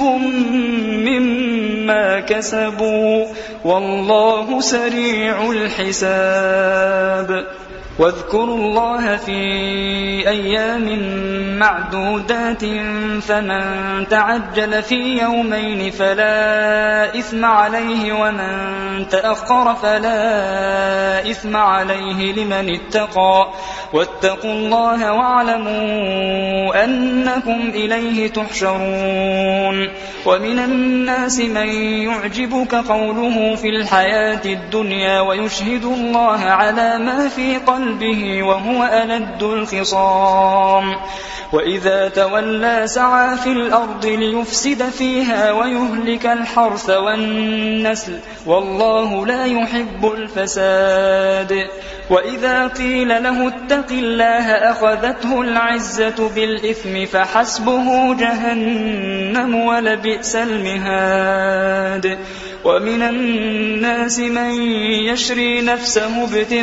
مما كسبوا والله سريع الحساب واذكروا الله في أيام معدودات فمن تعجل في يومين فلا إثم عليه ومن تأخر فلا إثم عليه لمن اتقى واتقوا الله واعلموا أنكم إليه تحشرون ومن الناس من يعجبك قوله في الحياة الدنيا ويشهد الله على ما في قلبه وهو ألد الخصام وإذا تولى سعى في الأرض ليفسد فيها ويهلك الحرث والنسل والله لا يحب الفساد وإذا قيل له اتق الله أخذته العزة بالإثم فحسبه جهنم ولبئس المهاد ومن الناس من يشري نفسه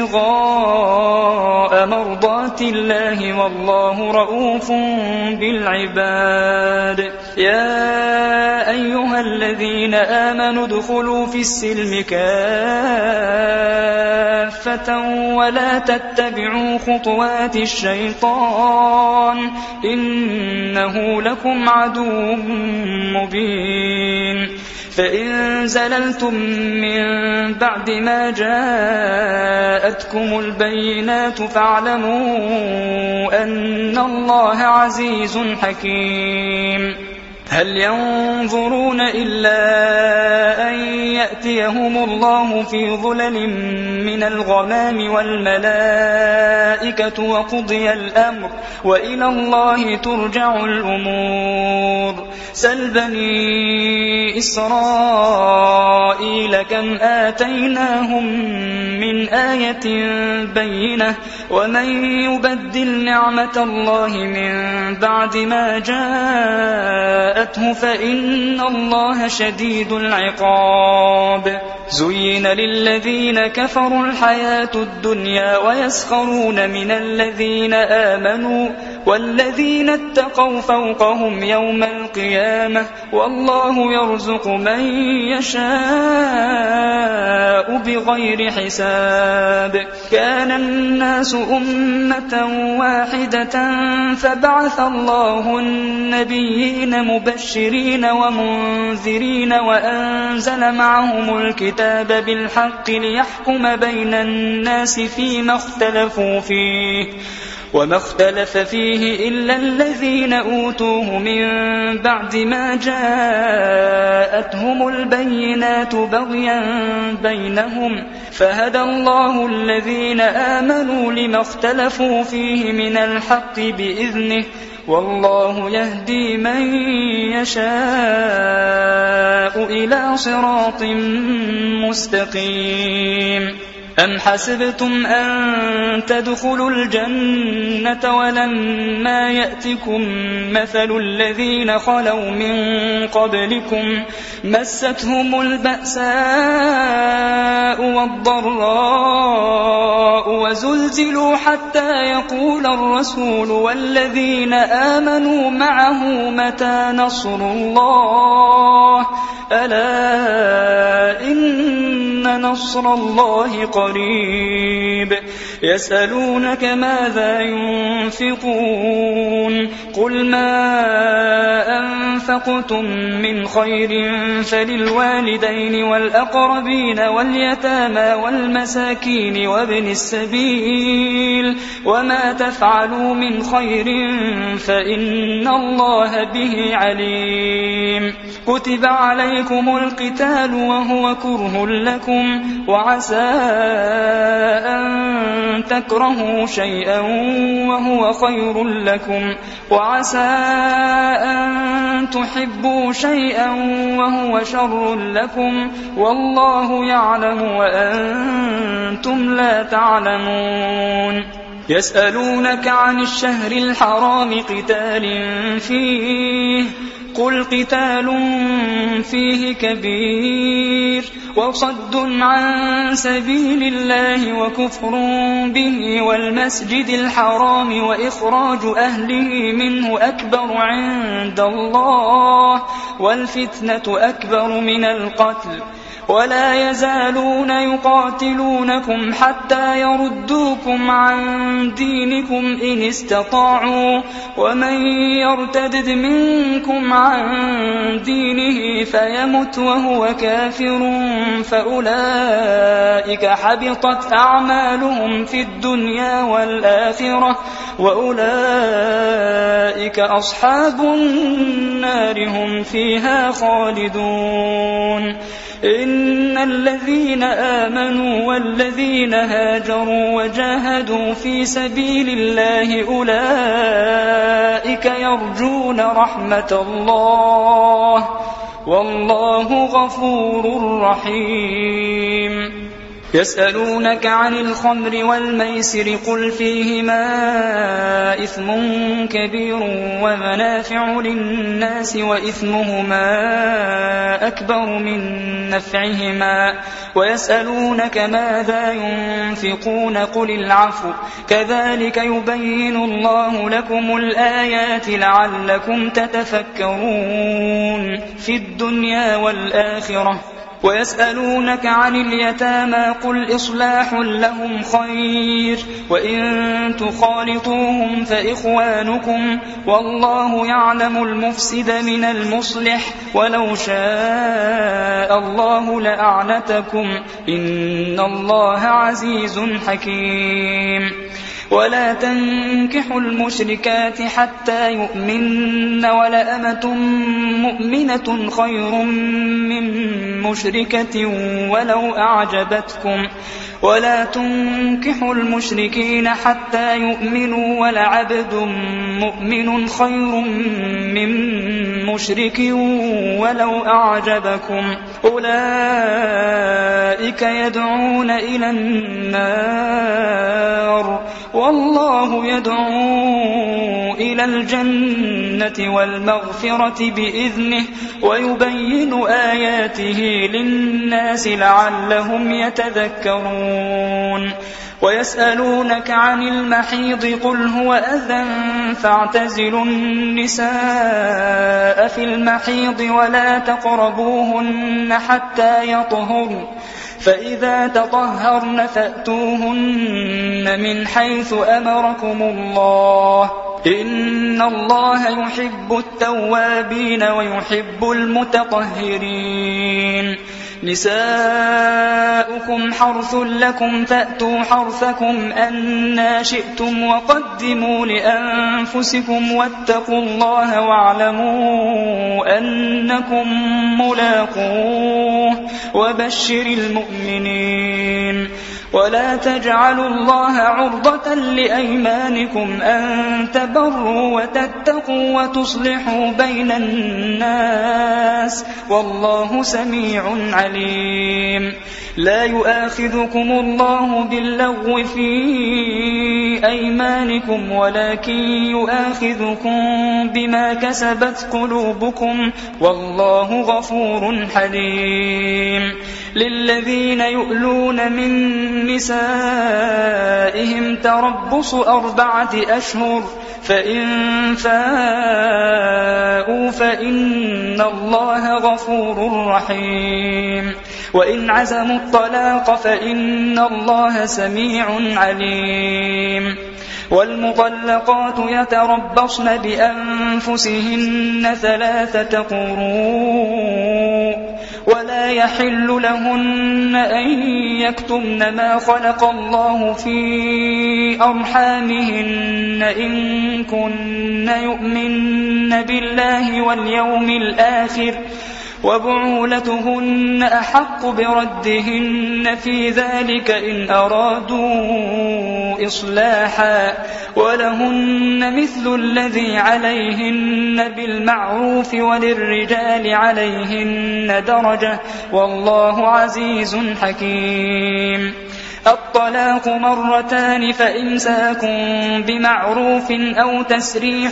ابتغاء مرضات الله والله رؤوف بالعباد يا أيها الذين آمنوا ادخلوا في السلم كافة ولا تتبعوا خطوات الشيطان إنه لكم عدو مبين فإن زللتم من بعد ما جاءتكم البينات فاعلموا أن الله عزيز حكيم هل ينظرون إلا أن يأتيهم الله في ظلل من الغمام والملائكة وقضي الأمر وإلى الله ترجع الأمور سل بني إسرائيل كم آتيناهم من آية بينة ومن يبدل نعمة الله من بعد ما جاءته فإن الله شديد العقاب زين للذين كفروا الحياة الدنيا ويسخرون من الذين آمنوا والذين اتقوا فوقهم يوم القيامة والله يرزق من يشاء بغير حساب كان الناس أمة واحدة فبعث الله النبيين مبشرين ومنذرين وأنزل معهم الكتاب بالحق ليحكم بين الناس فيما اختلفوا فيه وما اختلف فيه إلا الذين أوتوه من بعد ما جاءتهم البينات بغيا بينهم فهدى الله الذين آمنوا لما اختلفوا فيه من الحق بإذنه والله يهدي من يشاء إلى صراط مستقيم أم حسبتم أن تدخلوا الجنة ولما يأتكم مثل الذين خلوا من قبلكم مستهم البأساء والضراء وزلزلوا حتى يقول الرسول والذين آمنوا معه متى نصر الله ألا إن نصر الله قريب يسألونك ماذا ينفقون قل ما أنفقتم من خير فللوالدين والأقربين واليتامى والمساكين وابن السبيل وما تفعلوا من خير فإن الله به عليم كتب عليكم القتال وهو كره لكم وعسى أن تكرهوا شيئا وهو خير لكم وعسى أن تحبوا شيئا وهو شر لكم والله يعلم وأنتم لا تعلمون يسألونك عن الشهر الحرام قتال فيه قل قتال فيه كبير وصد عن سبيل الله وكفر به والمسجد الحرام وإخراج أهله منه أكبر عند الله والفتنة أكبر من القتل ولا يزالون يقاتلونكم حتى يردوكم عن دينكم إن استطاعوا ومن يرتد منكم عن دينه فيمت وهو كافر فأولئك حبطت أعمالهم في الدنيا والآخرة وأولئك أصحاب النار هم فيها خالدون إن الذين آمنوا والذين هاجروا وجاهدوا في سبيل الله أولئك يرجون رحمة الله والله غفور رحيم يسألونك عن الخمر والميسر قل فيهما إثم كبير ومنافع للناس وإثمهما أكبر من نفعهما ويسألونك ماذا ينفقون قل العفو كذلك يبين الله لكم الآيات لعلكم تتفكرون في الدنيا والآخرة ويسألونك عن اليتامى قل إصلاح لهم خير وإن تخالطوهم فإخوانكم والله يعلم المفسد من المصلح ولو شاء الله لأعنتكم إن الله عزيز حكيم ولا تنكحوا المشركات حتى يؤمن ولأمة مؤمنة خير من مشركة ولو أعجبتكم ولا تنكحوا المشركين حتى يؤمنوا ولعبد مؤمن خير من مشرك ولو أعجبكم أولئك يدعون إلى النار والله يدعو إلى الجنة والمغفرة بإذنه ويبين آياته للناس لعلهم يتذكرون ويسألونك عن المحيض قل هو أذى فاعتزلوا النساء في المحيض ولا تقربوهن حتى يطهرن فإذا تطهرن فأتوهن من حيث أمركم الله إن الله يحب التوابين ويحب المتطهرين نساؤكم حرث لكم فأتوا حرثكم أنى شئتم وقدموا لأنفسكم واتقوا الله واعلموا أنكم ملاقوه وبشر المؤمنين ولا تجعلوا الله عرضة لأيمانكم أن تبروا وتتقوا وتصلحوا بين الناس والله سميع عليم. لا يؤاخذكم الله باللغو في أيمانكم ولكن يؤاخذكم بما كسبت قلوبكم والله غفور حليم. للذين يؤلون من نسائهم تربص 4 أشهر فإن فاءوا فإن الله غفور رحيم. وإن عزموا الطلاق فإن الله سميع عليم. والمطلقات يتربصن بأنفسهن 3 قروء ولا يحل لهن أن يكتمن ما خلق الله في أرحامهن إن كن يؤمن بالله واليوم الآخر وبعولتهن أحق بردهن في ذلك إن أرادوا إصلاحا ولهن مثل الذي عليهن بالمعروف وللرجال عليهن درجة والله عزيز حكيم. الطلاق 2 فإمساك بمعروف أو تسريح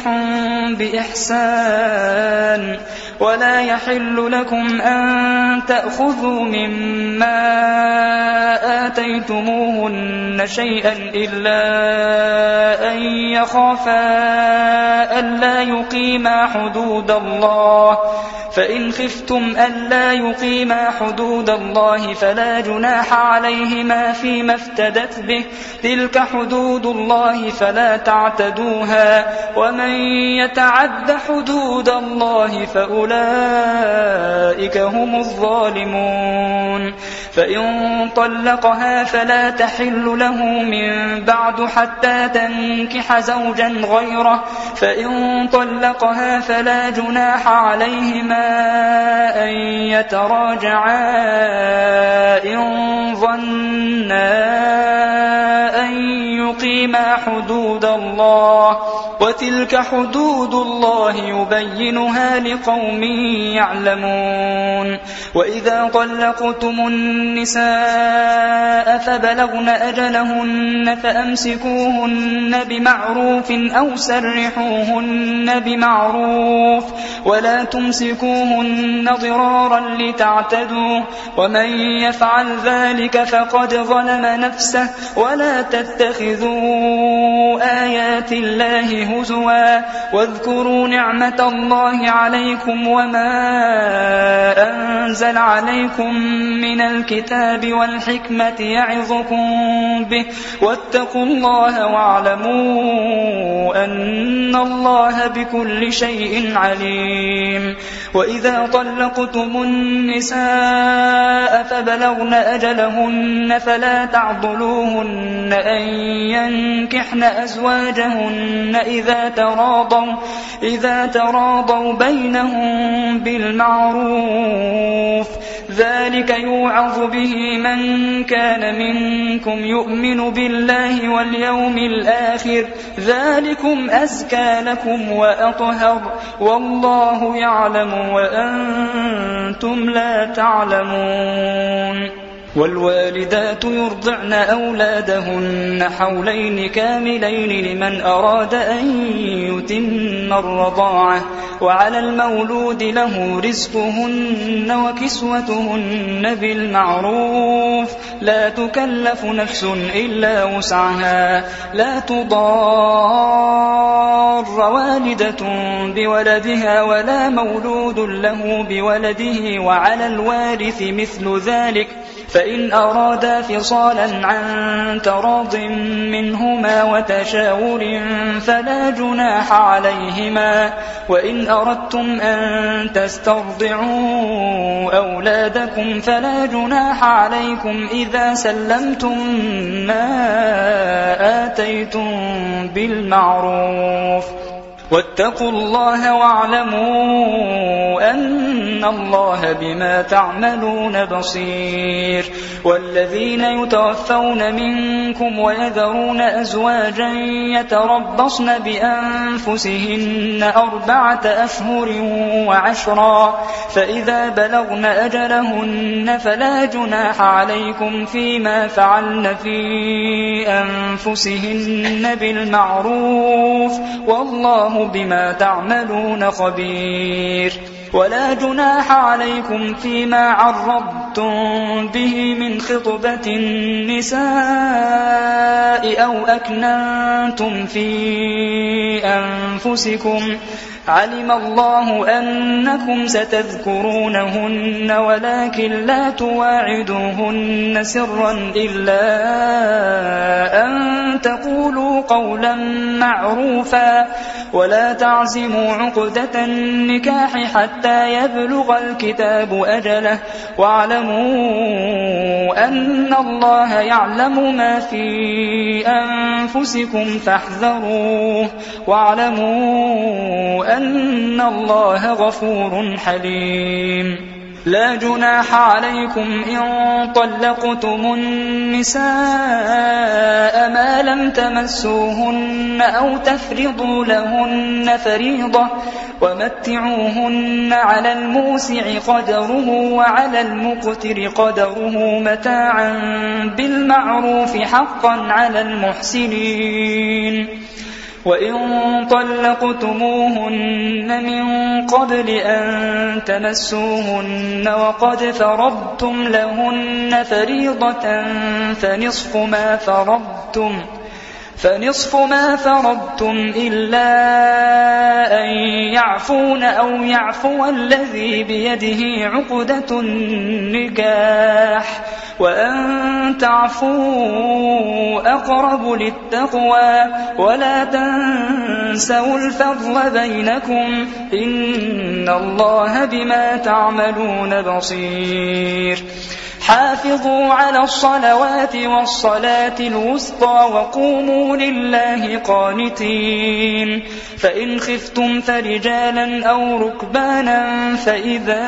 بإحسان ولا يحل لكم أن تأخذوا مما آتيتموهن شيئا إلا أن يخافا ألا يقيما حدود الله فإن خفتم ألا يقيما حدود الله فلا جناح عليهما فيما افتدت به تلك حدود الله فلا تعتدوها ومن يتعد حدود الله فأولئك هم الظالمون. فإن طلقها فلا تحل له من بعد حتى تنكح زوجا غيره فإن طلقها فلا جناح عليهما أن يتراجعا إن ظنا أن يقيما حدود الله وتلك حدود الله يبينها لقوم يعلمون. وإذا طلقتم النساء فبلغن أجلهن فأمسكوهن بمعروف أو سرحوهن بمعروف ولا تمسكوهن ضرارا لتعتدوا ومن يفعل ذلك فقد ظلم نفسه ولا تتخذوا آيات الله هزوا واذكروا نعمة الله عليكم وما أنزل عليكم من الكتاب والحكمة يعظكم به واتقوا الله واعلموا أن الله بكل شيء عليم. وإذا طلقتم النساء فبلغن أجلهن فلا تعضلوهن أن ينكحن أزواجهن إذا تراضوا بينهم بالمعروف ذلك يوعظ به من كان منكم يؤمن بالله واليوم الآخر ذلكم أزكى لكم وأطهر والله يعلم وأنتم لا تعلمون. والوالدات يرضعن أولادهن حولين كاملين لمن أراد أن يتم الرضاعة وعلى المولود له رزقهن وكسوتهن بالمعروف لا تكلف نفس إلا وسعها لا تضار والدة بولدها ولا مولود له بولده وعلى الوارث مثل ذلك فإن أرادا فصالا عن تراض منهما وتشاور فلا جناح عليهما. وإن أردتم أن تسترضعوا أولادكم فلا جناح عليكم إذا سلمتم ما آتيتم بالمعروف واتقوا الله واعلموا أن الله بما تعملون بصير. والذين يتوفون منكم ويذرون أزواجا يتربصن بأنفسهن 4 أشهر و10، فإذا بلغن أجلهن فلا جناح عليكم فيما فعلن في أنفسهن بالمعروف، والله بما تعملون خبير. ولا جناح عليكم فيما عرضتم به من خطبة النساء أو أكننتم في أنفسكم، علم الله أنكم ستذكرونهن ولكن لا تواعدوهن سرا إلا أن تقولوا قولا معروفا، ولا تعزموا عقدة النكاح حتى يبلغ الكتاب أجله، واعلموا أن الله يعلم ما في أنفسكم فاحذروه، واعلموا أن الله غفور حليم. لا جناح عليكم إن طلقتم النساء ما لم تمسوهن أو تفرضوا لهن فريضة، ومتعوهن على الموسع قدره وعلى المقتر قدره متاعا بالمعروف حقا على المحسنين. وإن طلقتموهن من قبل أن تمسوهن وقد فرضتم لهن فريضة فنصف ما فرضتم إلا أن يعفون أو يعفو الذي بيده عقدة النكاح، وأن تعفوا أقرب للتقوى، ولا تنسوا الفضل بينكم، إن الله بما تعملون بصير. حافظوا على الصلوات والصلاة الوسطى وقوموا لله قانتين. فإن خفتم فرجالا أو ركبانا فإذا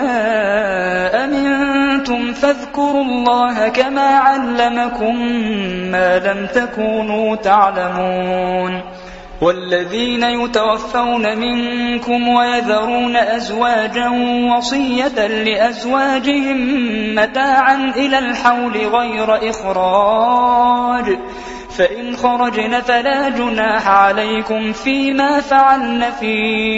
أمنتم فاذكروا الله كما علمكم ما لم تكونوا تعلمون. والذين يتوفون منكم ويذرون أزواجا وصية لأزواجهم متاعا إلى الحول غير إخراج، فإن خرجن فلا جناح عليكم فيما فعلن في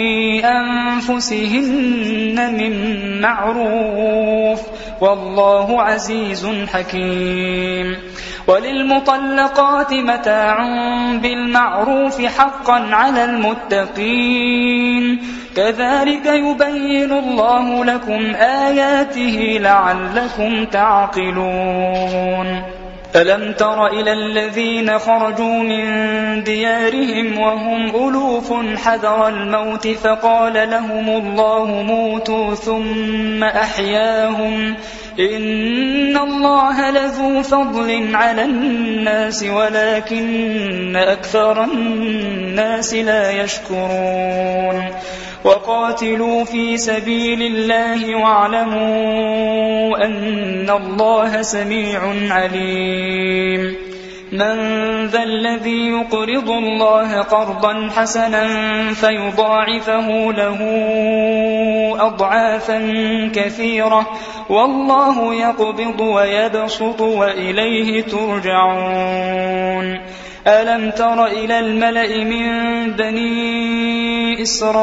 أنفسهن من معروف، والله عزيز حكيم. وللمطلقات متاع بالمعروف حقا على المتقين، كذلك يبين الله لكم آياته لعلكم تعقلون. ألم تر إلى الذين خرجوا من ديارهم وهم ألوف حذر الموت فقال لهم الله موتوا ثم أحياهم، إن الله لذو فضل على الناس ولكن أكثر الناس لا يشكرون. وقاتلوا في سبيل الله واعلموا أن الله سميع عليم. من ذا الذي يقرض الله قرضا حسنا فيضاعفه له أضعافا كثيرة، والله يقبض ويبسط وإليه ترجعون. ألم تر إلى الملأ من بني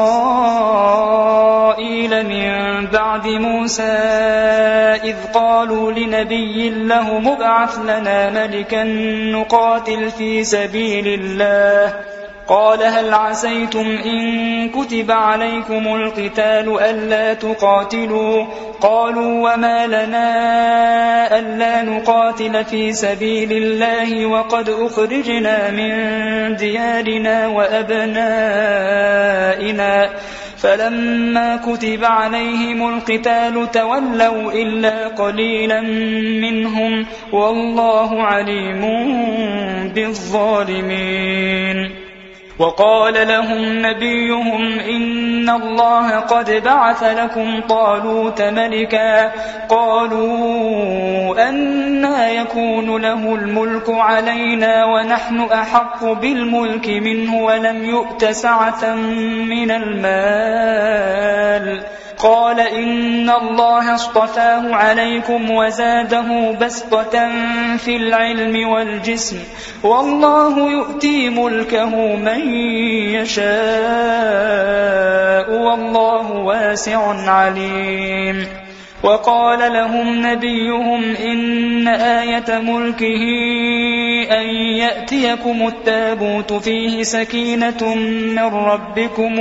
إسرائيل من بعد موسى إذ قالوا لنبي له مبعث لنا ملكا نقاتل في سبيل الله، قال هل عسيتم إن كتب عليكم القتال ألا تقاتلوا؟ قالوا وما لنا ألا نقاتل في سبيل الله وقد أخرجنا من ديارنا وأبنائنا، فلما كتب عليهم القتال تولوا إلا قليلا منهم، والله عليم بالظالمين. وقال لهم نبيهم إن الله قد بعث لكم طالوت ملكا. قالوا أنى يكون له الملك علينا ونحن أحق بالملك منه ولم يؤت سعة من المال. قال إن الله اصطفاه عليكم وزاده بسطة في العلم والجسم والله يؤتي ملكه من يشاء والله واسع عليم. وقال لهم نبيهم إن آية ملكه أن يأتيكم التابوت فيه سكينة من ربكم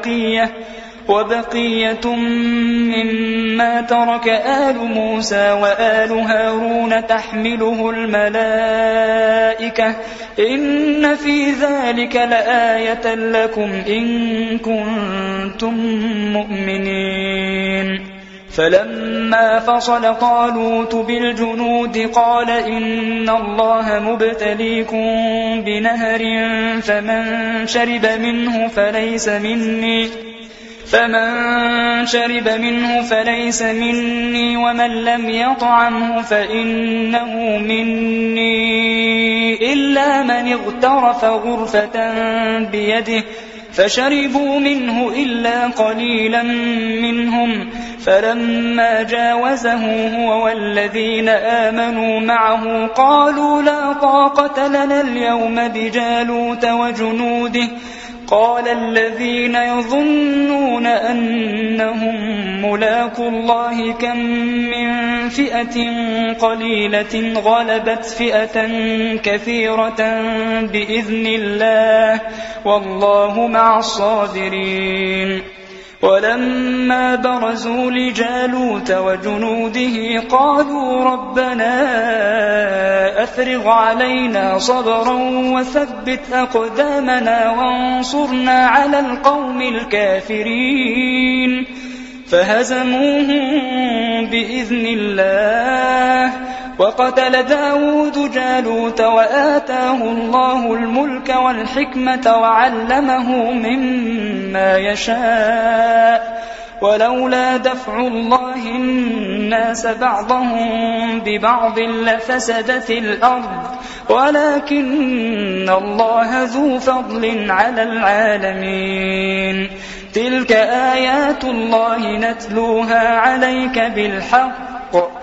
وبقية مما ترك آل موسى وآل هارون تحمله الملائكة إن في ذلك لآية لكم إن كنتم مؤمنين. فلما فصل طالوت بالجنود قال إن الله مبتليكم بنهر فمن شرب منه فليس مني ومن لم يطعمه فإنه مني إلا من اغترف غرفة بيده فشربوا منه إلا قليلا منهم. فلما جاوزه هو والذين آمنوا معه قالوا لا طاقة لنا اليوم بجالوت وجنوده. قال الذين يظنون أنهم ملاقو الله كم من فئة قليلة غلبت فئة كثيرة بإذن الله والله مع الصابرين. ولما برزوا لجالوت وجنوده قالوا ربنا أفرغ علينا صبرا وثبت أقدامنا وانصرنا على القوم الكافرين. فهزموهم بإذن الله. وقتل داود جالوت وآتاه الله الملك والحكمة وعلمه مما يشاء ولولا دفع الله الناس بعضهم ببعض لفسدت الأرض ولكن الله ذو فضل على العالمين. تلك آيات الله نتلوها عليك بالحق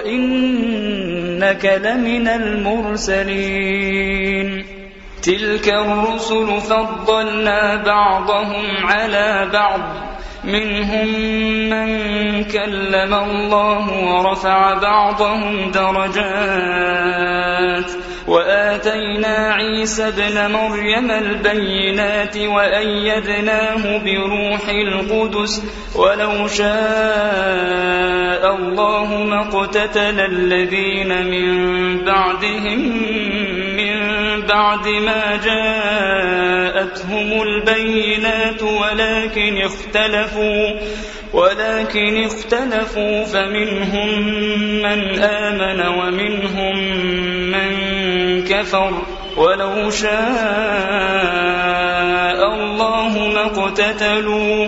وإنك لمن المرسلين. تلك الرسل فضلنا بعضهم على بعض منهم من كلم الله ورفع بعضهم درجات وآتينا عيسى ابن مريم البينات وأيدناه بروح القدس ولو شاء الله ما اقتتل الذين من بعدهم من بعد ما جاءتهم البينات ولكن اختلفوا فمنهم من آمن ومنهم من كفر ولو شاء الله ما اقتتلوا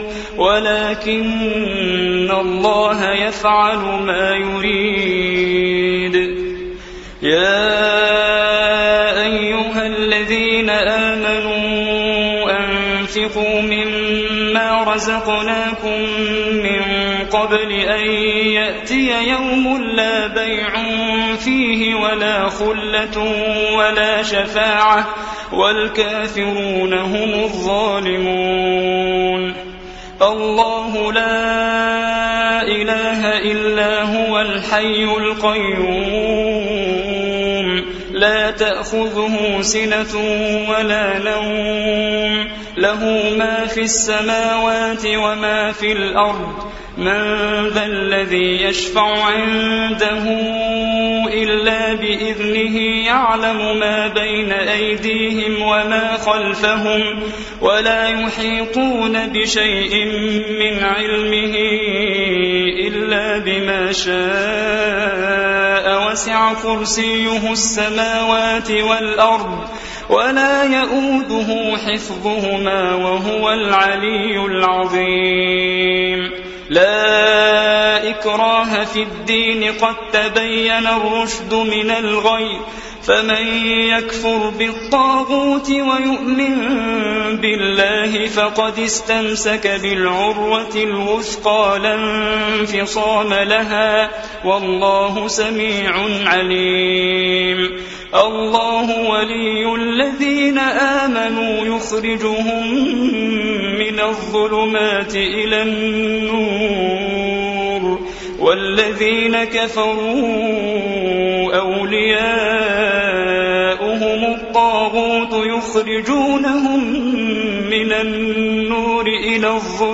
ولكن الله يفعل ما يريد. يا أيها الذين آمنوا أنفقوا مما رزقناكم من قبل أن يأتي يوم لا بيع فيه ولا خلة ولا شفاعة والكافرون هم الظالمون. الله لا إله إلا هو الحي القيوم لا تأخذه سنة ولا نوم له ما في السماوات وما في الأرض من ذا الذي يشفع عنده إلا بإذنه يعلم ما بين أيديهم وما خلفهم ولا يحيطون بشيء من علمه إلا بما شاء وسع كرسيه السماوات والأرض ولا يؤوده حفظهما وهو العلي العظيم. لا إكراه في الدين قد تبين الرشد من الغي فمن يكفر بالطاغوت ويؤمن بالله فقد استمسك بالعروة الوثقى لا انفصام لها والله سميع عليم. الله ولي الذين آمنوا يخرجهم من الظلمات إلى النور والذين كفروا أولياؤهم الطاغوت يخرجونهم من النور إلى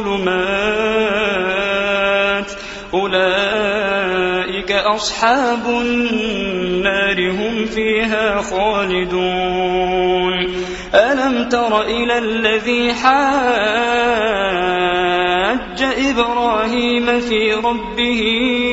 الظلمات أولئك أصحاب النار هم فيها خالدون. ألم تر إلى الذي حاج إبراهيم في ربه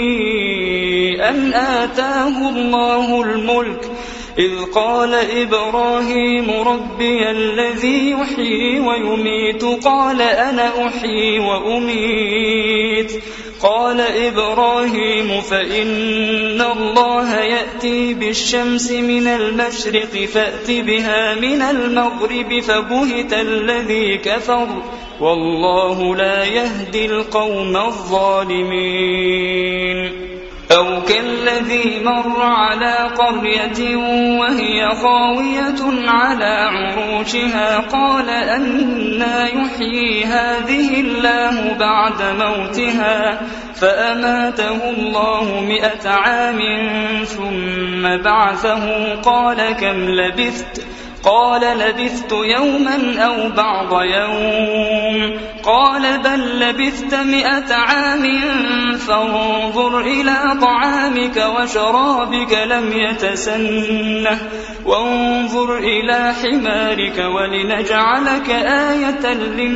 أن آتاه الله الملك إذ قال إبراهيم ربي الذي يحيي ويميت قال أنا أحيي وأميت قال إبراهيم فإن الله يأتي بالشمس من المشرق فأت بها من المغرب فبهت الذي كفر والله لا يهدي القوم الظالمين. أو كالذي مر على قرية وهي خاوية على عروشها قال أنى يحيي هذه الله بعد موتها فأماته الله 100 عام ثم بعثه قال كم لبثت قال لبثت يوما أو بعض يوم قال بل لبثت 100 عام فانظر إلى طعامك وشرابك لم يتسنه وانظر إلى حمارك ولنجعلك آية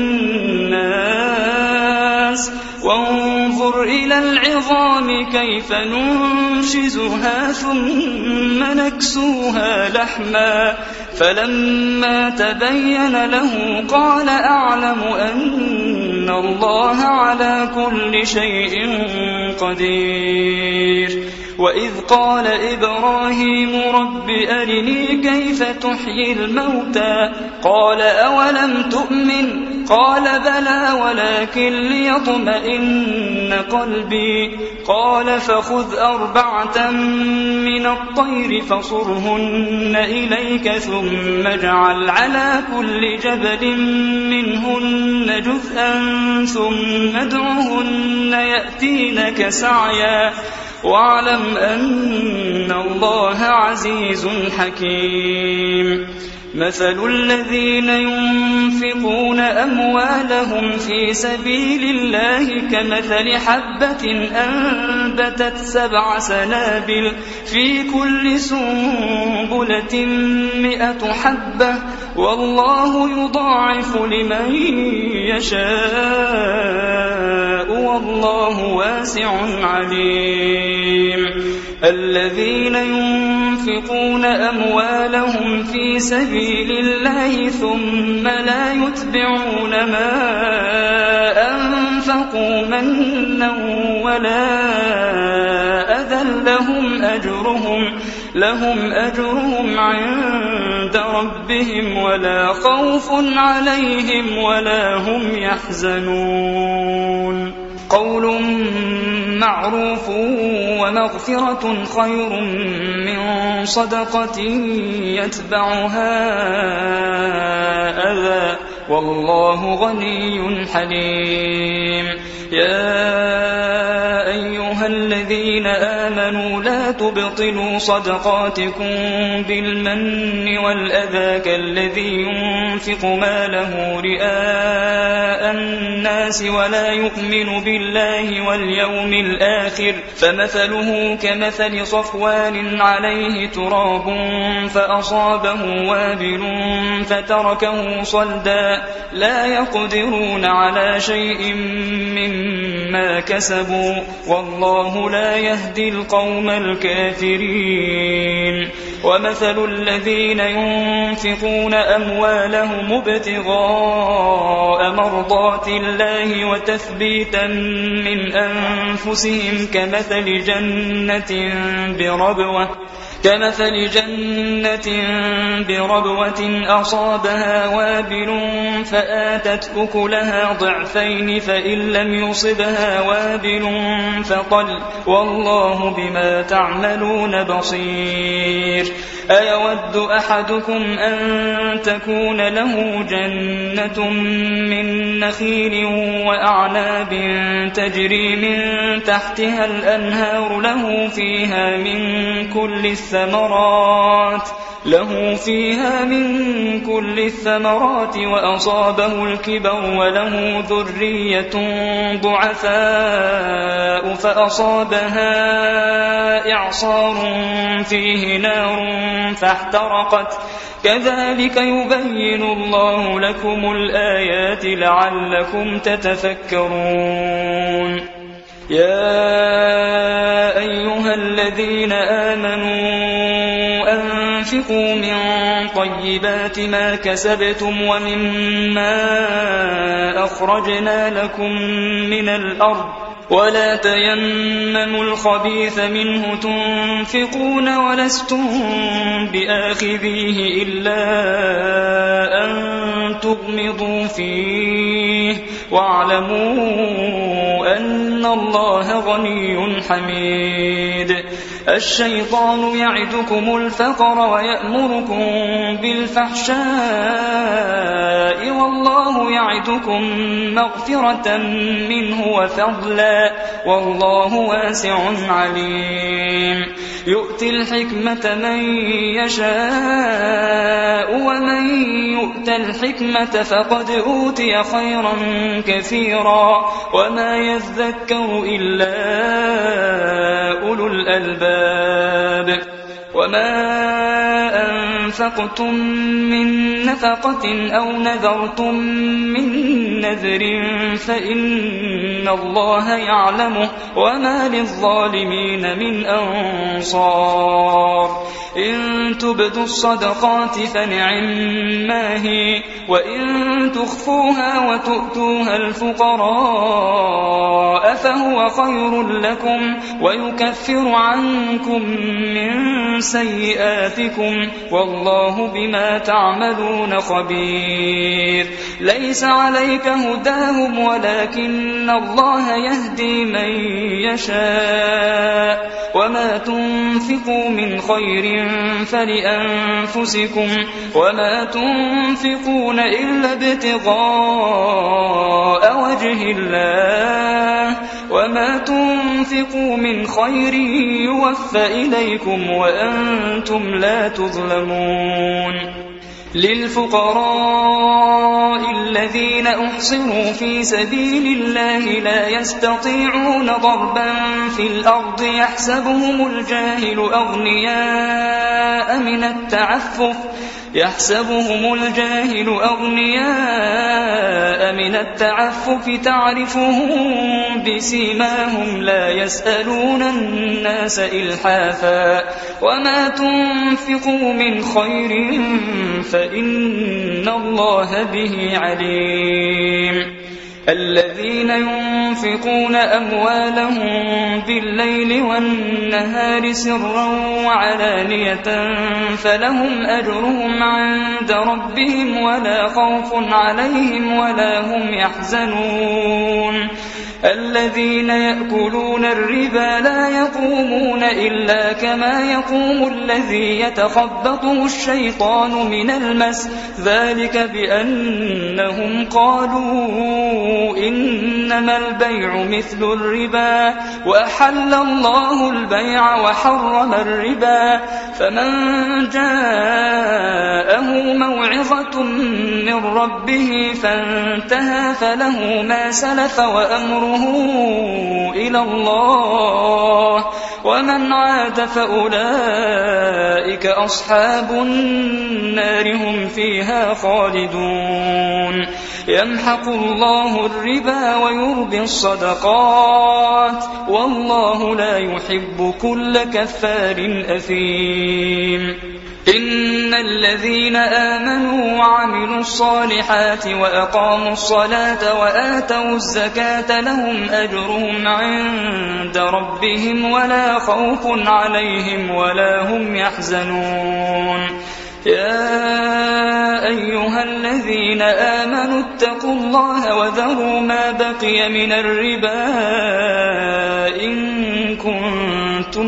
للناس وانظر إلى العظام كيف ننشزها ثم نكسوها لحما فلما تبين له قال أعلم أن الله على كل شيء قدير. وإذ قال إبراهيم رب أرني كيف تحيي الموتى قال أولم تؤمن قال بلى ولكن ليطمئن قلبي قال فخذ 4 من الطير فصرهن إليك ثم اجعل على كل جبل منهن جزءا ثم ادعهن يأتينك سعيا واعلم أن الله عزيز حكيم. مثل الذين ينفقون أموالهم في سبيل الله كمثل حبة أنبتت 7 سنابل في كل سنبلة 100 حبة والله يضاعف لمن يشاء والله واسع عليم. الذين ينفقون أموالهم في سبيل الله ثم لا يتبعون ما أنفقوا منا ولا أذى لهم أجرهم عند ربهم ولا خوف عليهم ولا هم يحزنون. قول معروف ومغفرة خير من صدقة يتبعها أذى والله غني حليم. يا أيها الذين آمنوا لا تبطلوا صدقاتكم بالمن والأذى كالذي ينفق ماله رئاء الناس ولا يؤمن بالله واليوم الآخر فمثله كمثل صفوان عليه تراب فأصابه وابل فتركه صلدا لا يقدرون على شيء مما كسبوا والله والله لا يهدي القوم الكافرين. ومثل الذين ينفقون أموالهم ابتغاء مرضات الله وتثبيتا من أنفسهم كمثل جنة بربوة أصابها وابل فآتت أكلها ضعفين فإن لم يصبها وابل فطل والله بما تعملون بصير. أيود أحدكم أن تكون له جنة من نخيل وأعناب تجري من تحتها الأنهار له فيها من كل الثمرات وأصابه الكبر وله ذرية ضعفاء فأصابها إعصار فيه نار فاحترقت كذلك يبين الله لكم الآيات لعلكم تتفكرون. يا أيها الذين آمنوا أنفقوا من طيبات ما كسبتم ومما أخرجنا لكم من الأرض ولا تيمموا الخبيث منه تنفقون ولستم بآخذيه إلا أن تغمضوا فيه واعلموا أن الله غني حميد. الشيطان يعدكم الفقر ويأمركم بالفحشاء والله يعدكم مغفرة منه وفضلا والله واسع عليم. يؤتي الحكمة من يشاء ومن يؤت الحكمة فقد أوتي خيرا كثيرا وما يذكر إلا أولو الألباب. وما أنفقتم من نفقة أو نذرتم من نذر فإن الله يعلمه وما للظالمين من أنصار. إن تبدوا الصدقات فنعما هي وإن تخفوها وتؤتوها الفقراء فهو خير لكم ويكفر عنكم من سيئاتكم والله بما تعملون خبير. ليس عليك هداهم ولكن الله يهدي من يشاء وما تنفقوا من خير فلأنفسكم وما تنفقون إلا ابتغاء وجه الله وما تنفقوا من خير يوفى إليكم وأنتم لا تظلمون. للفقراء الذين أحصروا في سبيل الله لا يستطيعون ضربا في الأرض يحسبهم الجاهل أغنياء من التعفف تعرفهم بسيماهم لا يسألون الناس إلحافا وما تنفقوا من خير فإن الله به عليم. الذين ينفقون أموالهم بالليل والنهار سرا وعلانية فلهم أجرهم عند ربهم ولا خوف عليهم ولا هم يحزنون. الذين يأكلون الربا لا يقومون إلا كما يقوم الذي يتخبطه الشيطان من المس ذلك بأنهم قالوا إنما البيع مثل الربا وأحل الله البيع وحرم الربا فمن جاءه موعظة من ربه فانتهى فله ما سلف وأمره إلى الله ومن عاد فأولئك أصحاب النار هم فيها خالدون. يمحق الله الربا ويربي الصدقات والله لا يحب كل كفار أثيم. إن الذين آمنوا وعملوا الصالحات وأقاموا الصلاة وآتوا الزكاة لهم أجرهم عند ربهم ولا خوف عليهم ولا هم يحزنون. يا أيها الذين آمنوا اتقوا الله وذروا ما بقي من الربا إن كنتم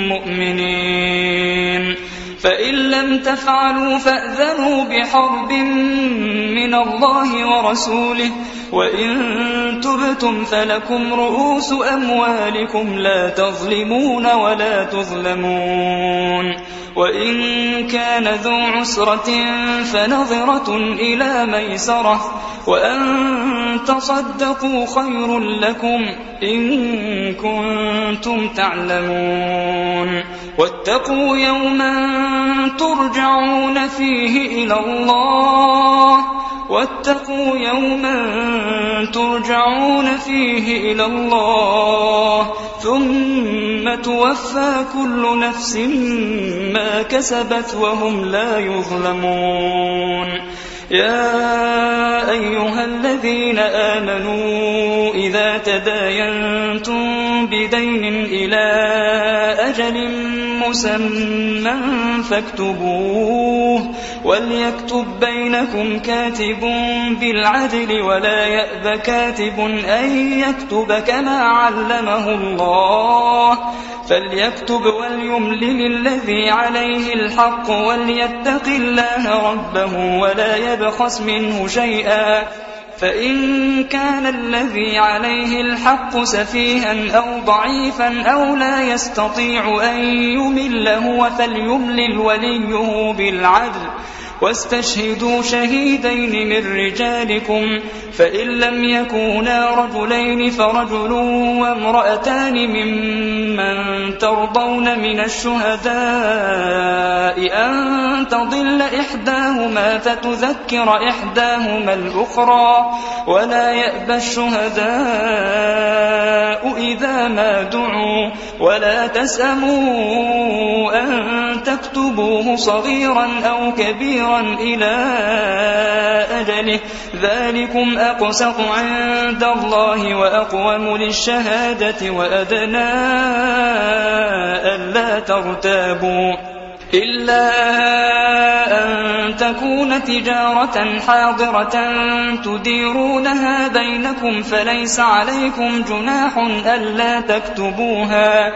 مؤمنين، فإن لم تفعلوا فأذنوا بحرب من الله ورسوله، وإن تبتم فلكم رؤوس أموالكم لا تظلمون ولا تظلمون. وإن كان ذو عسرة فنظرة إلى ميسرة، وأن تصدقوا خير لكم إن كنتم تعلمون. واتقوا يوما ترجعون فيه إلى الله ثم توفى كل نفس ما كسبت وهم لا يظلمون. يا أيها الذين آمنوا إذا تداينتم بدين إلى أجل مسمى فاكتبوه، وليكتب بينكم كاتب بالعدل ولا يأب كاتب أن يكتب كما علمه الله، فليكتب وليملل الذي عليه الحق وليتق الله ربه ولا يبخس منه شيئا، فإن كان الذي عليه الحق سفيها أو ضعيفا أو لا يستطيع أن يمل هو فليملل وليه بالعدل، واستشهدوا شهيدين من رجالكم، فإن لم يكونا رجلين فرجل وامرأتان ممن ترضون من الشهداء أن تضل إحداهما فتذكر إحداهما الأخرى، ولا يأبى الشهداء إذا ما دعوا، ولا تسأموا أن تكتبوه صغيرا أو كبيرا إلى أجله، ذلكم أقسط عند الله وأقوم للشهادة وأدنى ألا ترتابوا، إلا أن تكون تجارة حاضرة تديرونها بينكم فليس عليكم جناح ألا تكتبوها،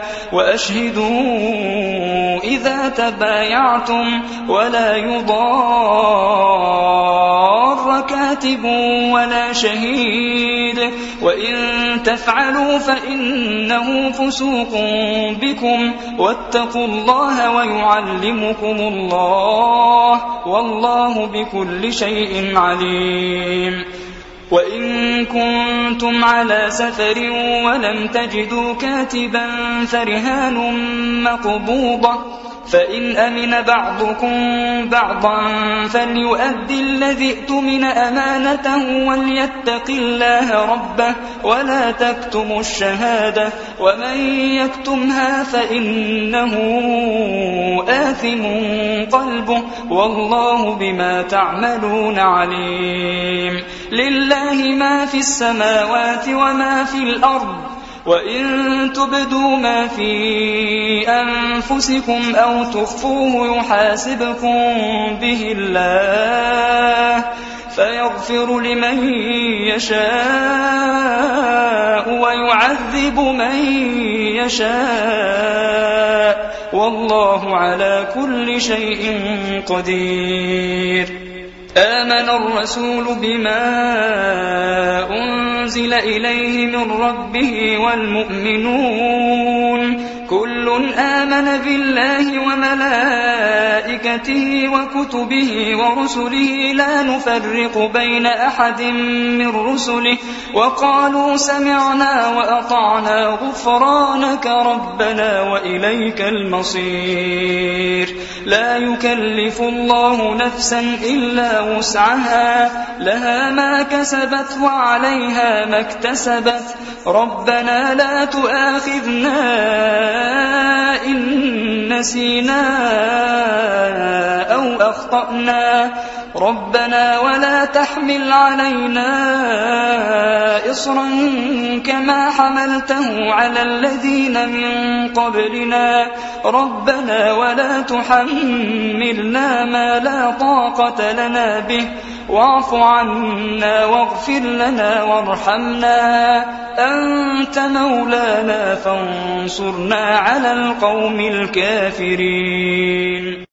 وأشهدوا إذا تبايعتم، ولا يضار كاتب ولا شهيد، وإن تفعلوا فإنه فسوق بكم، واتقوا الله ويعلمكم الله والله بكل شيء عليم. وإن كنتم على سفر ولم تجدوا كاتبا فرهان مقبوضة، فإن أمن بعضكم بعضا فليؤدي الذي اؤتمن أمانته وليتق الله ربه ولا تكتموا الشهادة، ومن يكتمها فإنه آثم قلبه والله بما تعملون عليم. لله ما في السماوات وما في الأرض، وإن تبدوا ما في أنفسكم أو تخفوه يحاسبكم به الله فيغفر لمن يشاء ويعذب من يشاء والله على كل شيء قدير. آمن الرسول بما أنزل إليه من ربه والمؤمنون كل آمن بالله وملائكته وكتبه ورسله لا نفرق بين أحد من رسله وقالوا سمعنا وأطعنا غفرانك ربنا وإليك المصير لا يكلف الله نفسا إلا وسعها لها ما كسبت وعليها ما اكتسبت ربنا لا تؤاخذنا إن نسينا أو أخطأنا ربنا ولا تحمل علينا إصرا كما حملته على الذين من قبلنا ربنا ولا تحملنا ما لا طاقة لنا به واعف عنا واغفر لنا وارحمنا أنت مولانا فانصرنا على القوم الكافرين.